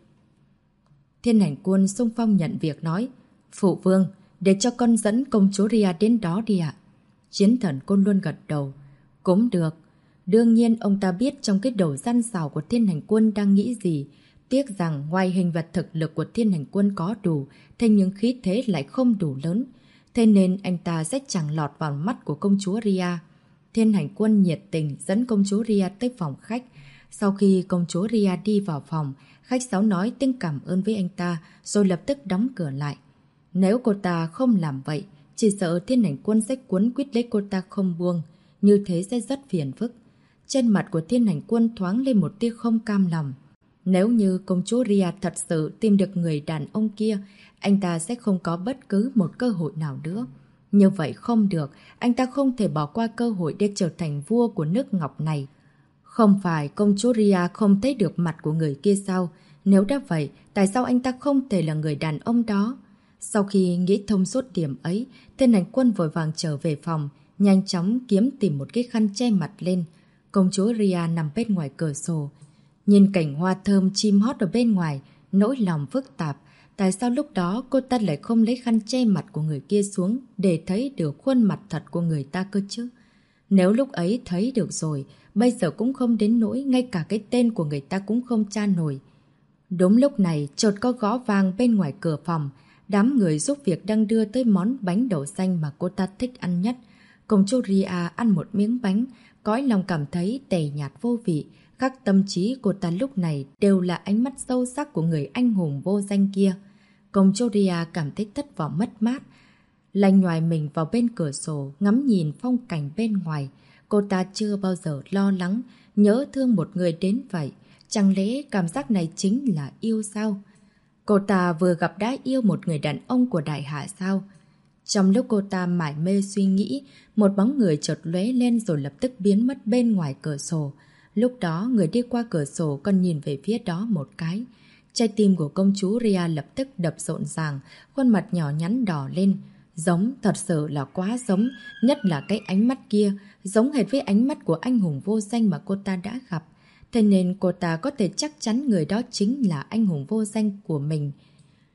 Thiên Hành Quân xung phong nhận việc nói, phụ vương, để cho con dẫn công chúa Ria đến đó đi ạ. Chiến thần Côn Luân gật đầu, cũng được. Đương nhiên ông ta biết trong cái đầu gian xảo của Thiên Hành Quân đang nghĩ gì. Tiếc rằng ngoài hình và thực lực của Thiên Hành Quân có đủ, thế nhưng khí thế lại không đủ lớn. Thế nên anh ta sẽ chẳng lọt vào mắt của công chúa Ria. Thiên Hành Quân nhiệt tình dẫn công chúa Ria tới phòng khách. Sau khi công chúa Ria đi vào phòng, khách sáo nói tiếng cảm ơn với anh ta rồi lập tức đóng cửa lại. Nếu cô ta không làm vậy, chỉ sợ Thiên Hành Quân sẽ cuốn quýt lấy cô ta không buông. Như thế sẽ rất phiền phức. Trên mặt của Thiên Hành Quân thoáng lên một tia không cam lòng. Nếu như công chúa Ria thật sự tìm được người đàn ông kia, anh ta sẽ không có bất cứ một cơ hội nào nữa. Như vậy không được, anh ta không thể bỏ qua cơ hội để trở thành vua của nước Ngọc này. Không phải công chúa Ria không thấy được mặt của người kia sao? Nếu đã vậy, tại sao anh ta không thể là người đàn ông đó? Sau khi nghĩ thông suốt điểm ấy, Thiên Hành Quân vội vàng trở về phòng, nhanh chóng kiếm tìm một cái khăn che mặt lên. Công chúa Ria nằm bên ngoài cửa sổ. Nhìn cảnh hoa thơm chim hót ở bên ngoài, nỗi lòng phức tạp. Tại sao lúc đó cô ta lại không lấy khăn che mặt của người kia xuống để thấy được khuôn mặt thật của người ta cơ chứ? Nếu lúc ấy thấy được rồi, bây giờ cũng không đến nỗi ngay cả cái tên của người ta cũng không tra nổi. Đúng lúc này, chợt có gõ vang bên ngoài cửa phòng. Đám người giúp việc đang đưa tới món bánh đậu xanh mà cô ta thích ăn nhất. Công chúa Ria ăn một miếng bánh, cõi lòng cảm thấy tẻ nhạt vô vị. Các tâm trí cô ta lúc này đều là ánh mắt sâu sắc của người anh hùng vô danh kia. Công chúa Ria cảm thấy thất vọng mất mát. Lành nhoài mình vào bên cửa sổ, ngắm nhìn phong cảnh bên ngoài. Cô ta chưa bao giờ lo lắng, nhớ thương một người đến vậy. Chẳng lẽ cảm giác này chính là yêu sao? Cô ta vừa gặp đã yêu một người đàn ông của Đại Hạ sao? Trong lúc cô ta mải mê suy nghĩ, một bóng người chợt lóe lên rồi lập tức biến mất bên ngoài cửa sổ. Lúc đó người đi qua cửa sổ còn nhìn về phía đó một cái. Trái tim của công chúa Ria lập tức đập rộn ràng, khuôn mặt nhỏ nhắn đỏ lên. Giống, thật sự là quá giống, nhất là cái ánh mắt kia, giống hệt với ánh mắt của anh hùng vô danh mà cô ta đã gặp. Thế nên cô ta có thể chắc chắn người đó chính là anh hùng vô danh của mình.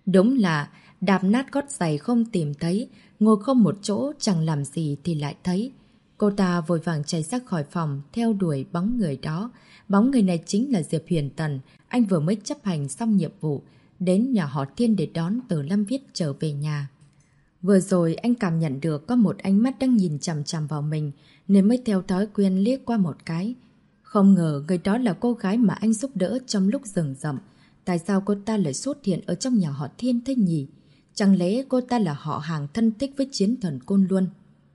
Đúng là đạp nát gót giày không tìm thấy, ngồi không một chỗ chẳng làm gì thì lại thấy. Cô ta vội vàng chạy ra khỏi phòng theo đuổi bóng người đó. Bóng người này chính là Diệp Huyền Tần. Anh vừa mới chấp hành xong nhiệm vụ, đến nhà họ Thiên để đón Từ Lâm Viết trở về nhà. Vừa rồi anh cảm nhận được có một ánh mắt đang nhìn chằm chằm vào mình, nên mới theo thói quen liếc qua một cái. Không ngờ người đó là cô gái mà anh giúp đỡ trong lúc rừng rậm. Tại sao cô ta lại xuất hiện ở trong nhà họ Thiên thế nhỉ? Chẳng lẽ cô ta là họ hàng thân thích với chiến thần Côn Luân?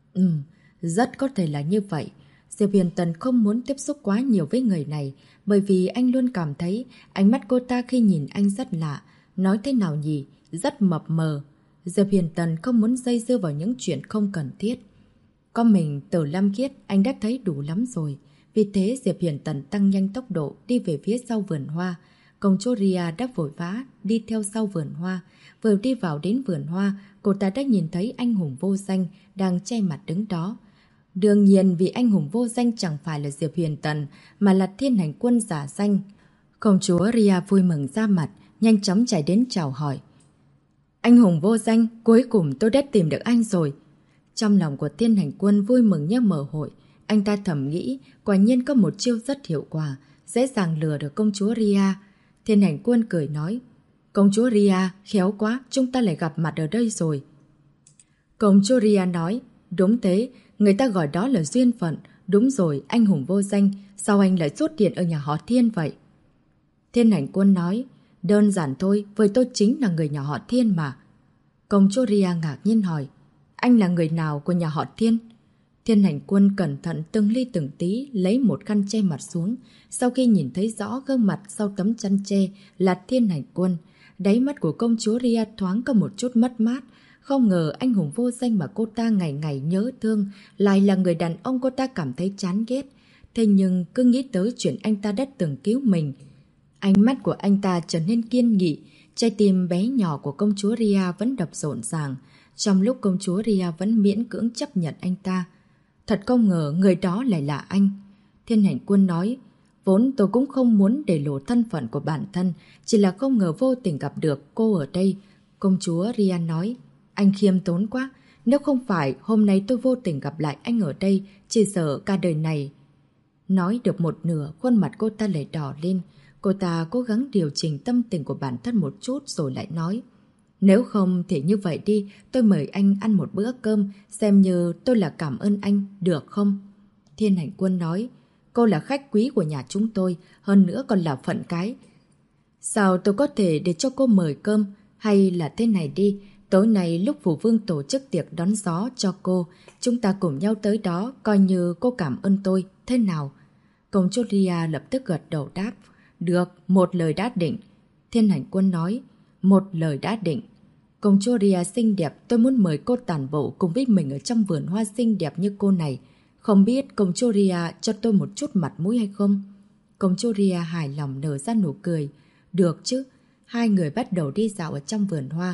Rất có thể là như vậy. Diệp Huyền Tần không muốn tiếp xúc quá nhiều với người này, bởi vì anh luôn cảm thấy ánh mắt cô ta khi nhìn anh rất lạ. Nói thế nào nhỉ? Rất mập mờ. Diệp Huyền Tần không muốn dây dưa vào những chuyện không cần thiết. Có mình Từ Lâm Khiết anh đã thấy đủ lắm rồi. Vì thế Diệp Huyền Tần tăng nhanh tốc độ đi về phía sau vườn hoa. Công chúa Ria đã vội vã đi theo sau vườn hoa. Vừa đi vào đến vườn hoa, cô ta đã nhìn thấy anh hùng vô danh đang che mặt đứng đó. Đương nhiên vì anh hùng vô danh chẳng phải là Diệp Huyền Tần mà là Thiên Hành Quân giả danh. Công chúa Ria vui mừng ra mặt, nhanh chóng chạy đến chào hỏi. Anh hùng vô danh, cuối cùng tôi đã tìm được anh rồi. Trong lòng của Thiên Hành Quân vui mừng như mở hội. Anh ta thầm nghĩ, quả nhiên có một chiêu rất hiệu quả, dễ dàng lừa được công chúa Ria. Thiên Hành Quân cười nói, công chúa Ria, khéo quá, chúng ta lại gặp mặt ở đây rồi. Công chúa Ria nói, đúng thế, người ta gọi đó là duyên phận. Đúng rồi, anh hùng vô danh, sao anh lại xuất hiện ở nhà họ Thiên vậy? Thiên Hành Quân nói, đơn giản thôi, với tôi chính là người nhà họ Thiên mà. Công chúa Ria ngạc nhiên hỏi, anh là người nào của nhà họ Thiên? Thiên Hành Quân cẩn thận từng ly từng tí lấy một khăn che mặt xuống. Sau khi nhìn thấy rõ gương mặt sau tấm chăn che là Thiên Hành Quân, đáy mắt của công chúa Ria thoáng có một chút mất mát. Không ngờ anh hùng vô danh mà cô ta ngày ngày nhớ thương lại là người đàn ông cô ta cảm thấy chán ghét. Thế nhưng cứ nghĩ tới chuyện anh ta đã từng cứu mình, ánh mắt của anh ta trở nên kiên nghị. Trái tim bé nhỏ của công chúa Ria vẫn đập rộn ràng, trong lúc công chúa Ria vẫn miễn cưỡng chấp nhận anh ta. Thật không ngờ người đó lại là anh. Thiên Hành Quân nói, vốn tôi cũng không muốn để lộ thân phận của bản thân, chỉ là không ngờ vô tình gặp được cô ở đây. Công chúa Ria nói, anh khiêm tốn quá, nếu không phải hôm nay tôi vô tình gặp lại anh ở đây, chỉ sợ cả đời này. Nói được một nửa, khuôn mặt cô ta lại đỏ lên. Cô ta cố gắng điều chỉnh tâm tình của bản thân một chút rồi lại nói, nếu không thì như vậy đi, tôi mời anh ăn một bữa cơm, xem như tôi là cảm ơn anh, được không? Thiên Hành Quân nói, cô là khách quý của nhà chúng tôi, hơn nữa còn là phận cái. Sao tôi có thể để cho cô mời cơm? Hay là thế này đi, tối nay lúc Phủ Vương tổ chức tiệc đón gió cho cô, chúng ta cùng nhau tới đó, coi như cô cảm ơn tôi, thế nào? Công chúa Ria lập tức gật đầu đáp, được, một lời đã định. Thiên Hành Quân nói, một lời đã định. Công chúa Ria xinh đẹp, tôi muốn mời cô tản bộ cùng với mình ở trong vườn hoa xinh đẹp như cô này. Không biết công chúa Ria cho tôi một chút mặt mũi hay không? Công chúa Ria hài lòng nở ra nụ cười. Được chứ. Hai người bắt đầu đi dạo ở trong vườn hoa.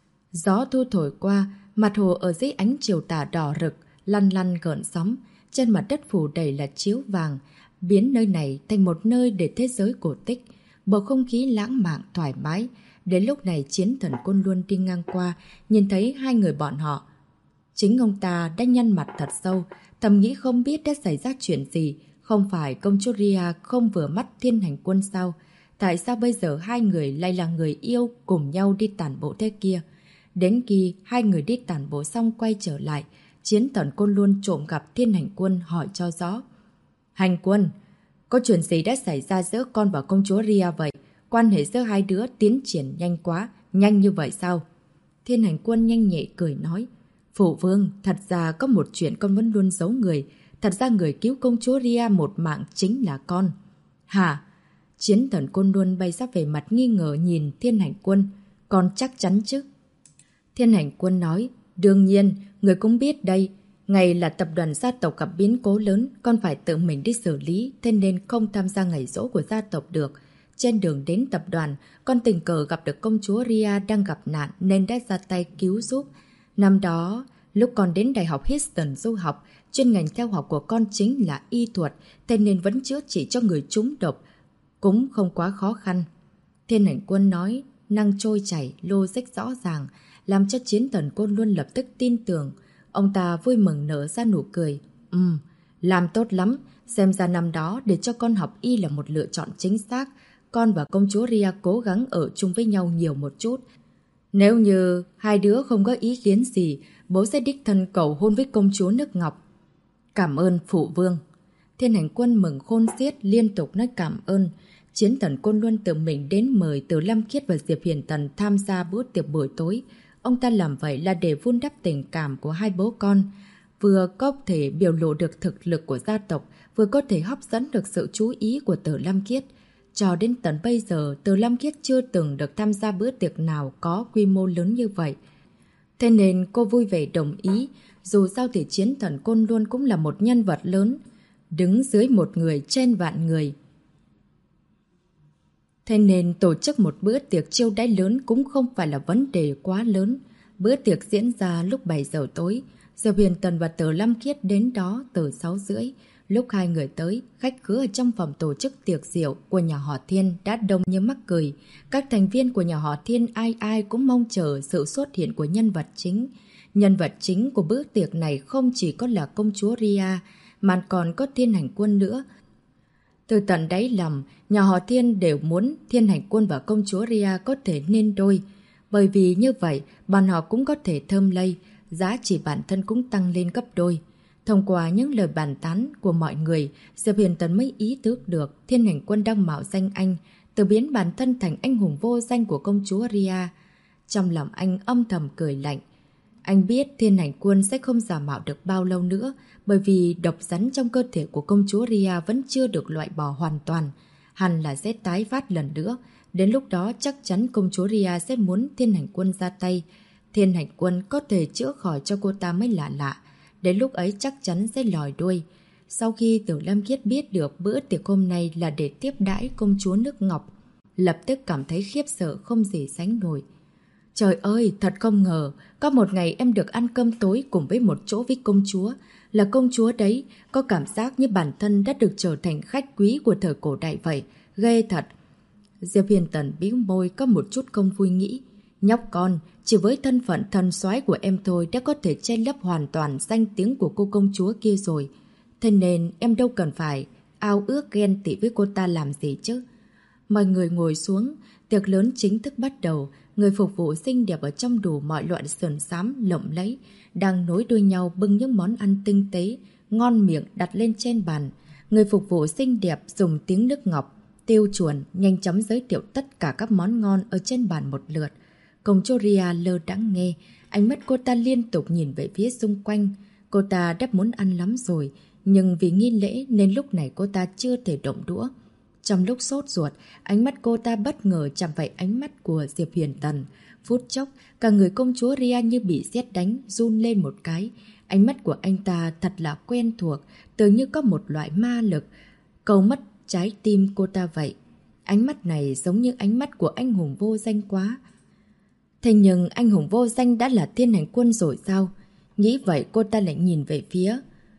Gió thu thổi qua, mặt hồ ở dưới ánh chiều tà đỏ rực, lăn lăn gợn sóng. Trên mặt đất phủ đầy là chiếu vàng, biến nơi này thành một nơi để thế giới cổ tích. Bầu không khí lãng mạn thoải mái. Đến lúc này chiến thần Côn Luân đi ngang qua, nhìn thấy hai người bọn họ. Chính ông ta đã nhăn mặt thật sâu, thầm nghĩ không biết đã xảy ra chuyện gì. Không phải công chúa Ria không vừa mắt Thiên Hành Quân sao? Tại sao bây giờ hai người lại là người yêu cùng nhau đi tản bộ thế kia? Đến khi hai người đi tản bộ xong quay trở lại, chiến thần Côn Luân trộm gặp Thiên Hành Quân hỏi cho rõ. Hành Quân, có chuyện gì đã xảy ra giữa con và công chúa Ria vậy? Quan hệ giữa hai đứa tiến triển nhanh quá, nhanh như vậy sao? Thiên Hành Quân nhanh nhẹ cười nói, Phụ Vương, thật ra có một chuyện con vẫn luôn giấu người. Thật ra người cứu công chúa Ria một mạng chính là con. Hả? Chiến thần Côn Luân bay ra về mặt nghi ngờ nhìn Thiên Hành Quân. Con chắc chắn chứ? Thiên Hành Quân nói, đương nhiên, người cũng biết đây. Ngày là tập đoàn gia tộc gặp biến cố lớn, con phải tự mình đi xử lý, thế nên không tham gia ngày giỗ của gia tộc được. Trên đường đến tập đoàn, con tình cờ gặp được công chúa Ria đang gặp nạn nên đã ra tay cứu giúp. Năm đó, lúc con đến Đại học Houston du học, chuyên ngành theo học của con chính là y thuật, thế nên vẫn chữa trị cho người trúng độc, cũng không quá khó khăn. Thiên Hành Quân nói, năng trôi chảy, logic rõ ràng, làm cho Chiến Thần Côn Luân lập tức tin tưởng. Ông ta vui mừng nở ra nụ cười. Làm tốt lắm, xem ra năm đó để cho con học y là một lựa chọn chính xác. Con và công chúa Ria cố gắng ở chung với nhau nhiều một chút. Nếu như hai đứa không có ý kiến gì, bố sẽ đích thân cầu hôn với công chúa nước Ngọc. Cảm ơn phụ vương. Thiên Hành Quân mừng khôn xiết, liên tục nói cảm ơn. Chiến Thần Côn Luân tự mình đến mời Từ Lâm Khiết và Diệp Hiền Tần tham gia bữa tiệc buổi tối. Ông ta làm vậy là để vun đắp tình cảm của hai bố con, vừa có thể biểu lộ được thực lực của gia tộc, vừa có thể hấp dẫn được sự chú ý của Từ Lâm Khiết. Cho đến tận bây giờ, Từ Lâm Khiết chưa từng được tham gia bữa tiệc nào có quy mô lớn như vậy. Thế nên cô vui vẻ đồng ý, dù sao thì Chiến Thần Côn Luân cũng là một nhân vật lớn, đứng dưới một người trên vạn người. Thế nên tổ chức một bữa tiệc chiêu đãi lớn cũng không phải là vấn đề quá lớn. Bữa tiệc diễn ra lúc 7 giờ tối. Diệp Huyền Tần và Từ Lâm Khiết đến đó từ 6:30. Lúc hai người tới, khách khứa ở trong phòng tổ chức tiệc rượu của nhà họ Thiên đã đông như mắc cười. Các thành viên của nhà họ Thiên ai ai cũng mong chờ sự xuất hiện của nhân vật chính. Nhân vật chính của bữa tiệc này không chỉ có là công chúa Ria, mà còn có Thiên Hành Quân nữa. Từ tận đáy lòng, nhà họ Thiên đều muốn Thiên Hành Quân và công chúa Ria có thể nên đôi. Bởi vì như vậy, bọn họ cũng có thể thơm lây, giá trị bản thân cũng tăng lên gấp đôi. Thông qua những lời bàn tán của mọi người, Diệp Hiền Tần mới ý thức được Thiên Hành Quân đang mạo danh anh, từ biến bản thân thành anh hùng vô danh của công chúa Ria. Trong lòng anh âm thầm cười lạnh. Anh biết Thiên Hành Quân sẽ không giả mạo được bao lâu nữa, bởi vì độc rắn trong cơ thể của công chúa Ria vẫn chưa được loại bỏ hoàn toàn. Hẳn là sẽ tái phát lần nữa. Đến lúc đó chắc chắn công chúa Ria sẽ muốn Thiên Hành Quân ra tay. Thiên Hành Quân có thể chữa khỏi cho cô ta mới lạ lạ. Đến lúc ấy chắc chắn sẽ lòi đuôi. Sau khi Từ Lâm Khiết biết được bữa tiệc hôm nay là để tiếp đãi công chúa nước Ngọc, lập tức cảm thấy khiếp sợ không gì sánh nổi. Trời ơi, thật không ngờ, có một ngày em được ăn cơm tối cùng với một chỗ với công chúa. Là công chúa đấy, có cảm giác như bản thân đã được trở thành khách quý của thời cổ đại vậy. Ghê thật. Diệp Hiền Tần bĩu môi có một chút không vui nghĩ. Nhóc con, chỉ với thân phận thần soái của em thôi đã có thể che lấp hoàn toàn danh tiếng của cô công chúa kia rồi. Thế nên em đâu cần phải ao ước ghen tị với cô ta làm gì chứ. Mọi người ngồi xuống, tiệc lớn chính thức bắt đầu. Người phục vụ xinh đẹp ở trong đủ mọi loại sườn xám lộng lẫy đang nối đuôi nhau bưng những món ăn tinh tế, ngon miệng đặt lên trên bàn. Người phục vụ xinh đẹp dùng tiếng nước Ngọc, tiêu chuẩn, nhanh chóng giới thiệu tất cả các món ngon ở trên bàn một lượt. Công chúa Ria lơ đãng nghe, ánh mắt cô ta liên tục nhìn về phía xung quanh. Cô ta đã muốn ăn lắm rồi, nhưng vì nghi lễ nên lúc này cô ta chưa thể động đũa. Trong lúc sốt ruột, ánh mắt cô ta bất ngờ chạm phải ánh mắt của Diệp Hiền Tần. Phút chốc, cả người công chúa Ria như bị sét đánh, run lên một cái. Ánh mắt của anh ta thật là quen thuộc, tưởng như có một loại ma lực cầu mất trái tim cô ta vậy. Ánh mắt này giống như ánh mắt của anh hùng vô danh quá. Thế nhưng anh hùng vô danh đã là Thiên Hành Quân rồi sao? Nghĩ vậy cô ta lại nhìn về phía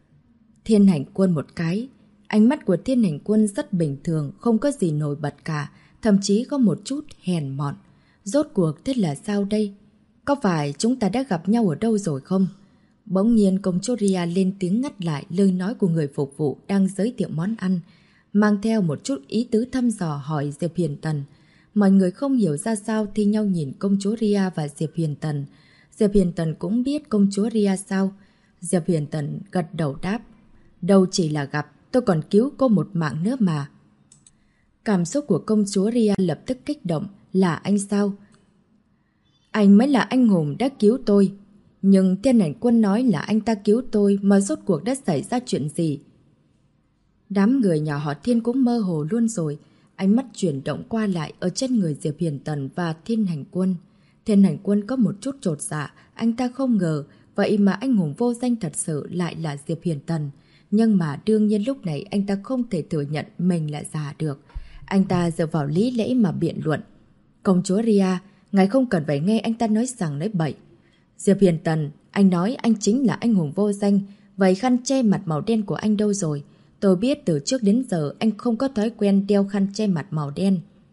Thiên Hành Quân một cái. Ánh mắt của Thiên Hành Quân rất bình thường, không có gì nổi bật cả, thậm chí có một chút hèn mọn. Rốt cuộc thế là sao đây? Có phải chúng ta đã gặp nhau ở đâu rồi không? Bỗng nhiên công chúa Ria lên tiếng ngắt lại lời nói của người phục vụ đang giới thiệu món ăn, mang theo một chút ý tứ thăm dò hỏi Diệp Hiền Tần. Mọi người không hiểu ra sao thi nhau nhìn công chúa Ria và Diệp Hiền Tần. Diệp Hiền Tần cũng biết công chúa Ria sao? Diệp Hiền Tần gật đầu đáp. Đâu chỉ là gặp, tôi còn cứu cô một mạng nữa mà. Cảm xúc của công chúa Ria lập tức kích động. Là anh sao? Anh mới là anh hùng đã cứu tôi. Nhưng Thiên Hành Quân nói là anh ta cứu tôi, mà rốt cuộc đã xảy ra chuyện gì? Đám người nhà họ Thiên cũng mơ hồ luôn rồi. Ánh mắt chuyển động qua lại ở trên người Diệp Hiền Tần và Thiên Hành Quân. Thiên Hành Quân có một chút chột dạ, anh ta không ngờ, vậy mà anh hùng vô danh thật sự lại là Diệp Hiền Tần. Nhưng mà đương nhiên lúc này anh ta không thể thừa nhận mình là giả được. Anh ta dựa vào lý lẽ mà biện luận. Công chúa Ria, ngài không cần phải nghe anh ta nói rằng nói bậy. Diệp Hiền Tần, anh nói anh chính là anh hùng vô danh, vậy khăn che mặt màu đen của anh đâu rồi? Tôi biết từ trước đến giờ anh không có thói quen đeo khăn che mặt màu đen.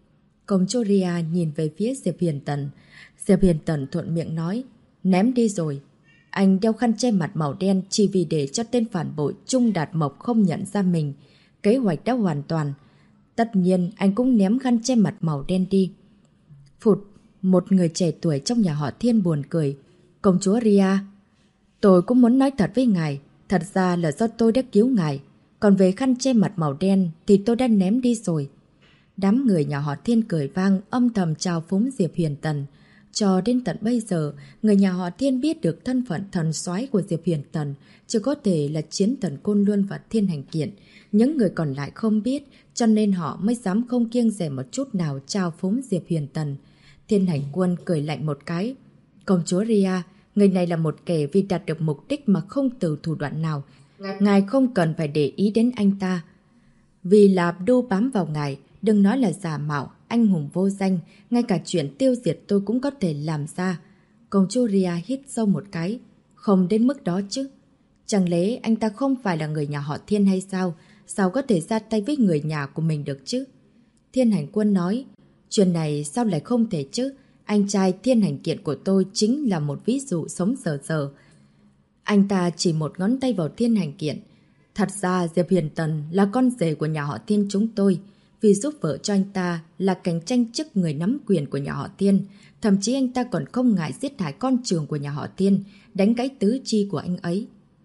Công chúa Ria nhìn về phía Diệp Hiền Tần. Diệp Hiền Tần thuận miệng nói, ném đi rồi. Anh đeo khăn che mặt màu đen chỉ vì để cho tên phản bội Trung Đạt Mộc không nhận ra mình. Kế hoạch đã hoàn toàn. Tất nhiên anh cũng ném khăn che mặt màu đen đi. Phụt, một người trẻ tuổi trong nhà họ Thiên buồn cười. Công chúa Ria, tôi cũng muốn nói thật với ngài. Thật ra là do tôi đã cứu ngài. Còn về khăn che mặt màu đen thì tôi đã ném đi rồi. Đám người nhà họ Thiên cười vang âm thầm chào phúng Diệp Hiền Tần. Cho đến tận bây giờ, người nhà họ Thiên biết được thân phận thần soái của Diệp Hiền Tần, chỉ có thể là Chiến Thần Côn Luân và Thiên Hành Kiện. Những người còn lại không biết, cho nên họ mới dám không kiêng dè một chút nào chào phúng Diệp Hiền Tần. Thiên Hành Quân cười lạnh một cái. Công chúa Ria, người này là một kẻ vì đạt được mục đích mà không từ thủ đoạn nào. Ngài không cần phải để ý đến anh ta. Vì là đu bám vào ngài, đừng nói là giả mạo, anh hùng vô danh, ngay cả chuyện tiêu diệt tôi cũng có thể làm ra. Công chúa Ria hít sâu một cái. Không đến mức đó chứ. Chẳng lẽ anh ta không phải là người nhà họ Thiên hay sao? Sao có thể ra tay với người nhà của mình được chứ? Thiên Hành Quân nói, chuyện này sao lại không thể chứ? Anh trai Thiên Hành Kiện của tôi chính là một ví dụ sống sờ sờ. Anh ta chỉ một ngón tay vào Thiên Hành Kiện. Thật ra Diệp Hiền Tần là con rể của nhà họ Thiên chúng tôi. Vì giúp vợ cho anh ta là cạnh tranh chức người nắm quyền của nhà họ Thiên. Thậm chí anh ta còn không ngại giết hại con trưởng của nhà họ Thiên, đánh gãy tứ chi của anh ấy.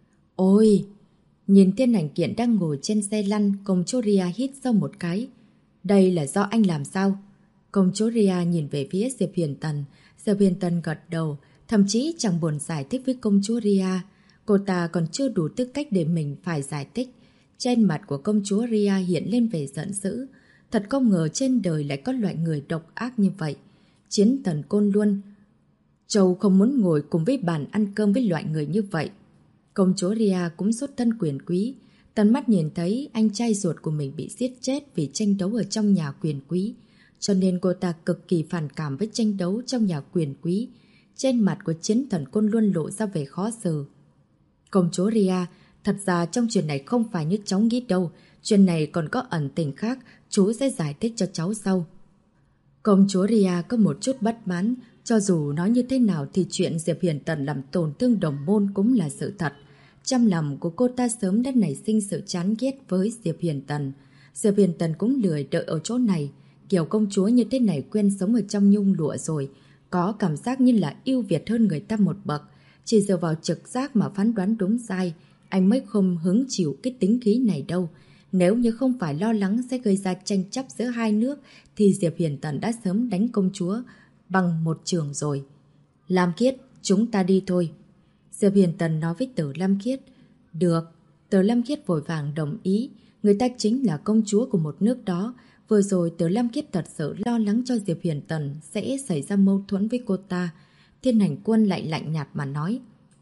Ôi! Nhìn Thiên Hành Kiện đang ngồi trên xe lăn, công chúa Ria hít sâu một cái. Đây là do anh làm sao? Công chúa Ria nhìn về phía Diệp Hiền Tần. Diệp Hiền Tần gật đầu, thậm chí chẳng buồn giải thích với công chúa Ria. Cô ta còn chưa đủ tư cách để mình phải giải thích. Trên mặt của công chúa Ria hiện lên vẻ giận dữ. Thật không ngờ trên đời lại có loại người độc ác như vậy. Chiến Thần Côn Luân. Châu không muốn ngồi cùng với bàn ăn cơm với loại người như vậy. Công chúa Ria cũng xuất thân quyền quý. Tận mắt nhìn thấy anh trai ruột của mình bị giết chết vì tranh đấu ở trong nhà quyền quý. Cho nên cô ta cực kỳ phản cảm với tranh đấu trong nhà quyền quý. Trên mặt của Chiến Thần Côn Luân lộ ra vẻ khó xử. Công chúa Ria, thật ra trong chuyện này không phải như cháu nghĩ đâu. Chuyện này còn có ẩn tình khác, chú sẽ giải thích cho cháu sau. Công chúa Ria có một chút bất mãn. Cho dù nói như thế nào thì chuyện Diệp Hiền Tần làm tổn thương đồng môn cũng là sự thật. Trong lòng của cô ta sớm đã nảy sinh sự chán ghét với Diệp Hiền Tần. Diệp Hiền Tần cũng lười đợi ở chỗ này. Kiểu công chúa như thế này quen sống ở trong nhung lụa rồi. Có cảm giác như là ưu việt hơn người ta một bậc. Chỉ dựa vào trực giác mà phán đoán đúng sai. Anh mới không hứng chịu cái tính khí này đâu. Nếu như không phải lo lắng sẽ gây ra tranh chấp giữa hai nước thì Diệp Hiền Tần đã sớm đánh công chúa bằng một trường rồi. Lam Khiết, chúng ta đi thôi. Diệp Hiền Tần nói với Tử Lam Khiết. Được. Tử Lam Khiết vội vàng đồng ý. Người ta chính là công chúa của một nước đó. Vừa rồi Tử Lam Khiết thật sự lo lắng cho Diệp Hiền Tần sẽ xảy ra mâu thuẫn với cô ta. Thiên Hành Quân lại lạnh nhạt mà nói.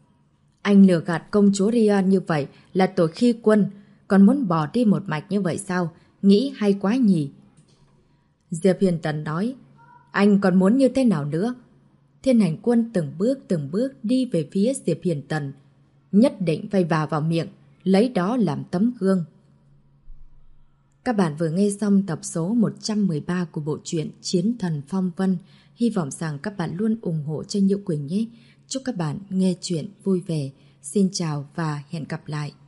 Anh lừa gạt công chúa Rian như vậy là tội khi quân. Còn muốn bỏ đi một mạch như vậy sao? Nghĩ hay quá nhỉ? Diệp Hiền Tần nói. Anh còn muốn như thế nào nữa? Thiên Hành Quân từng bước đi về phía Diệp Hiền Tần. Nhất định phải vào miệng, lấy đó làm tấm gương. Các bạn vừa nghe xong tập số 113 của bộ truyện Chiến Thần Phong Vân. Hy vọng rằng các bạn luôn ủng hộ cho Nhiễu Quỳnh nhé. Chúc các bạn nghe chuyện vui vẻ. Xin chào và hẹn gặp lại.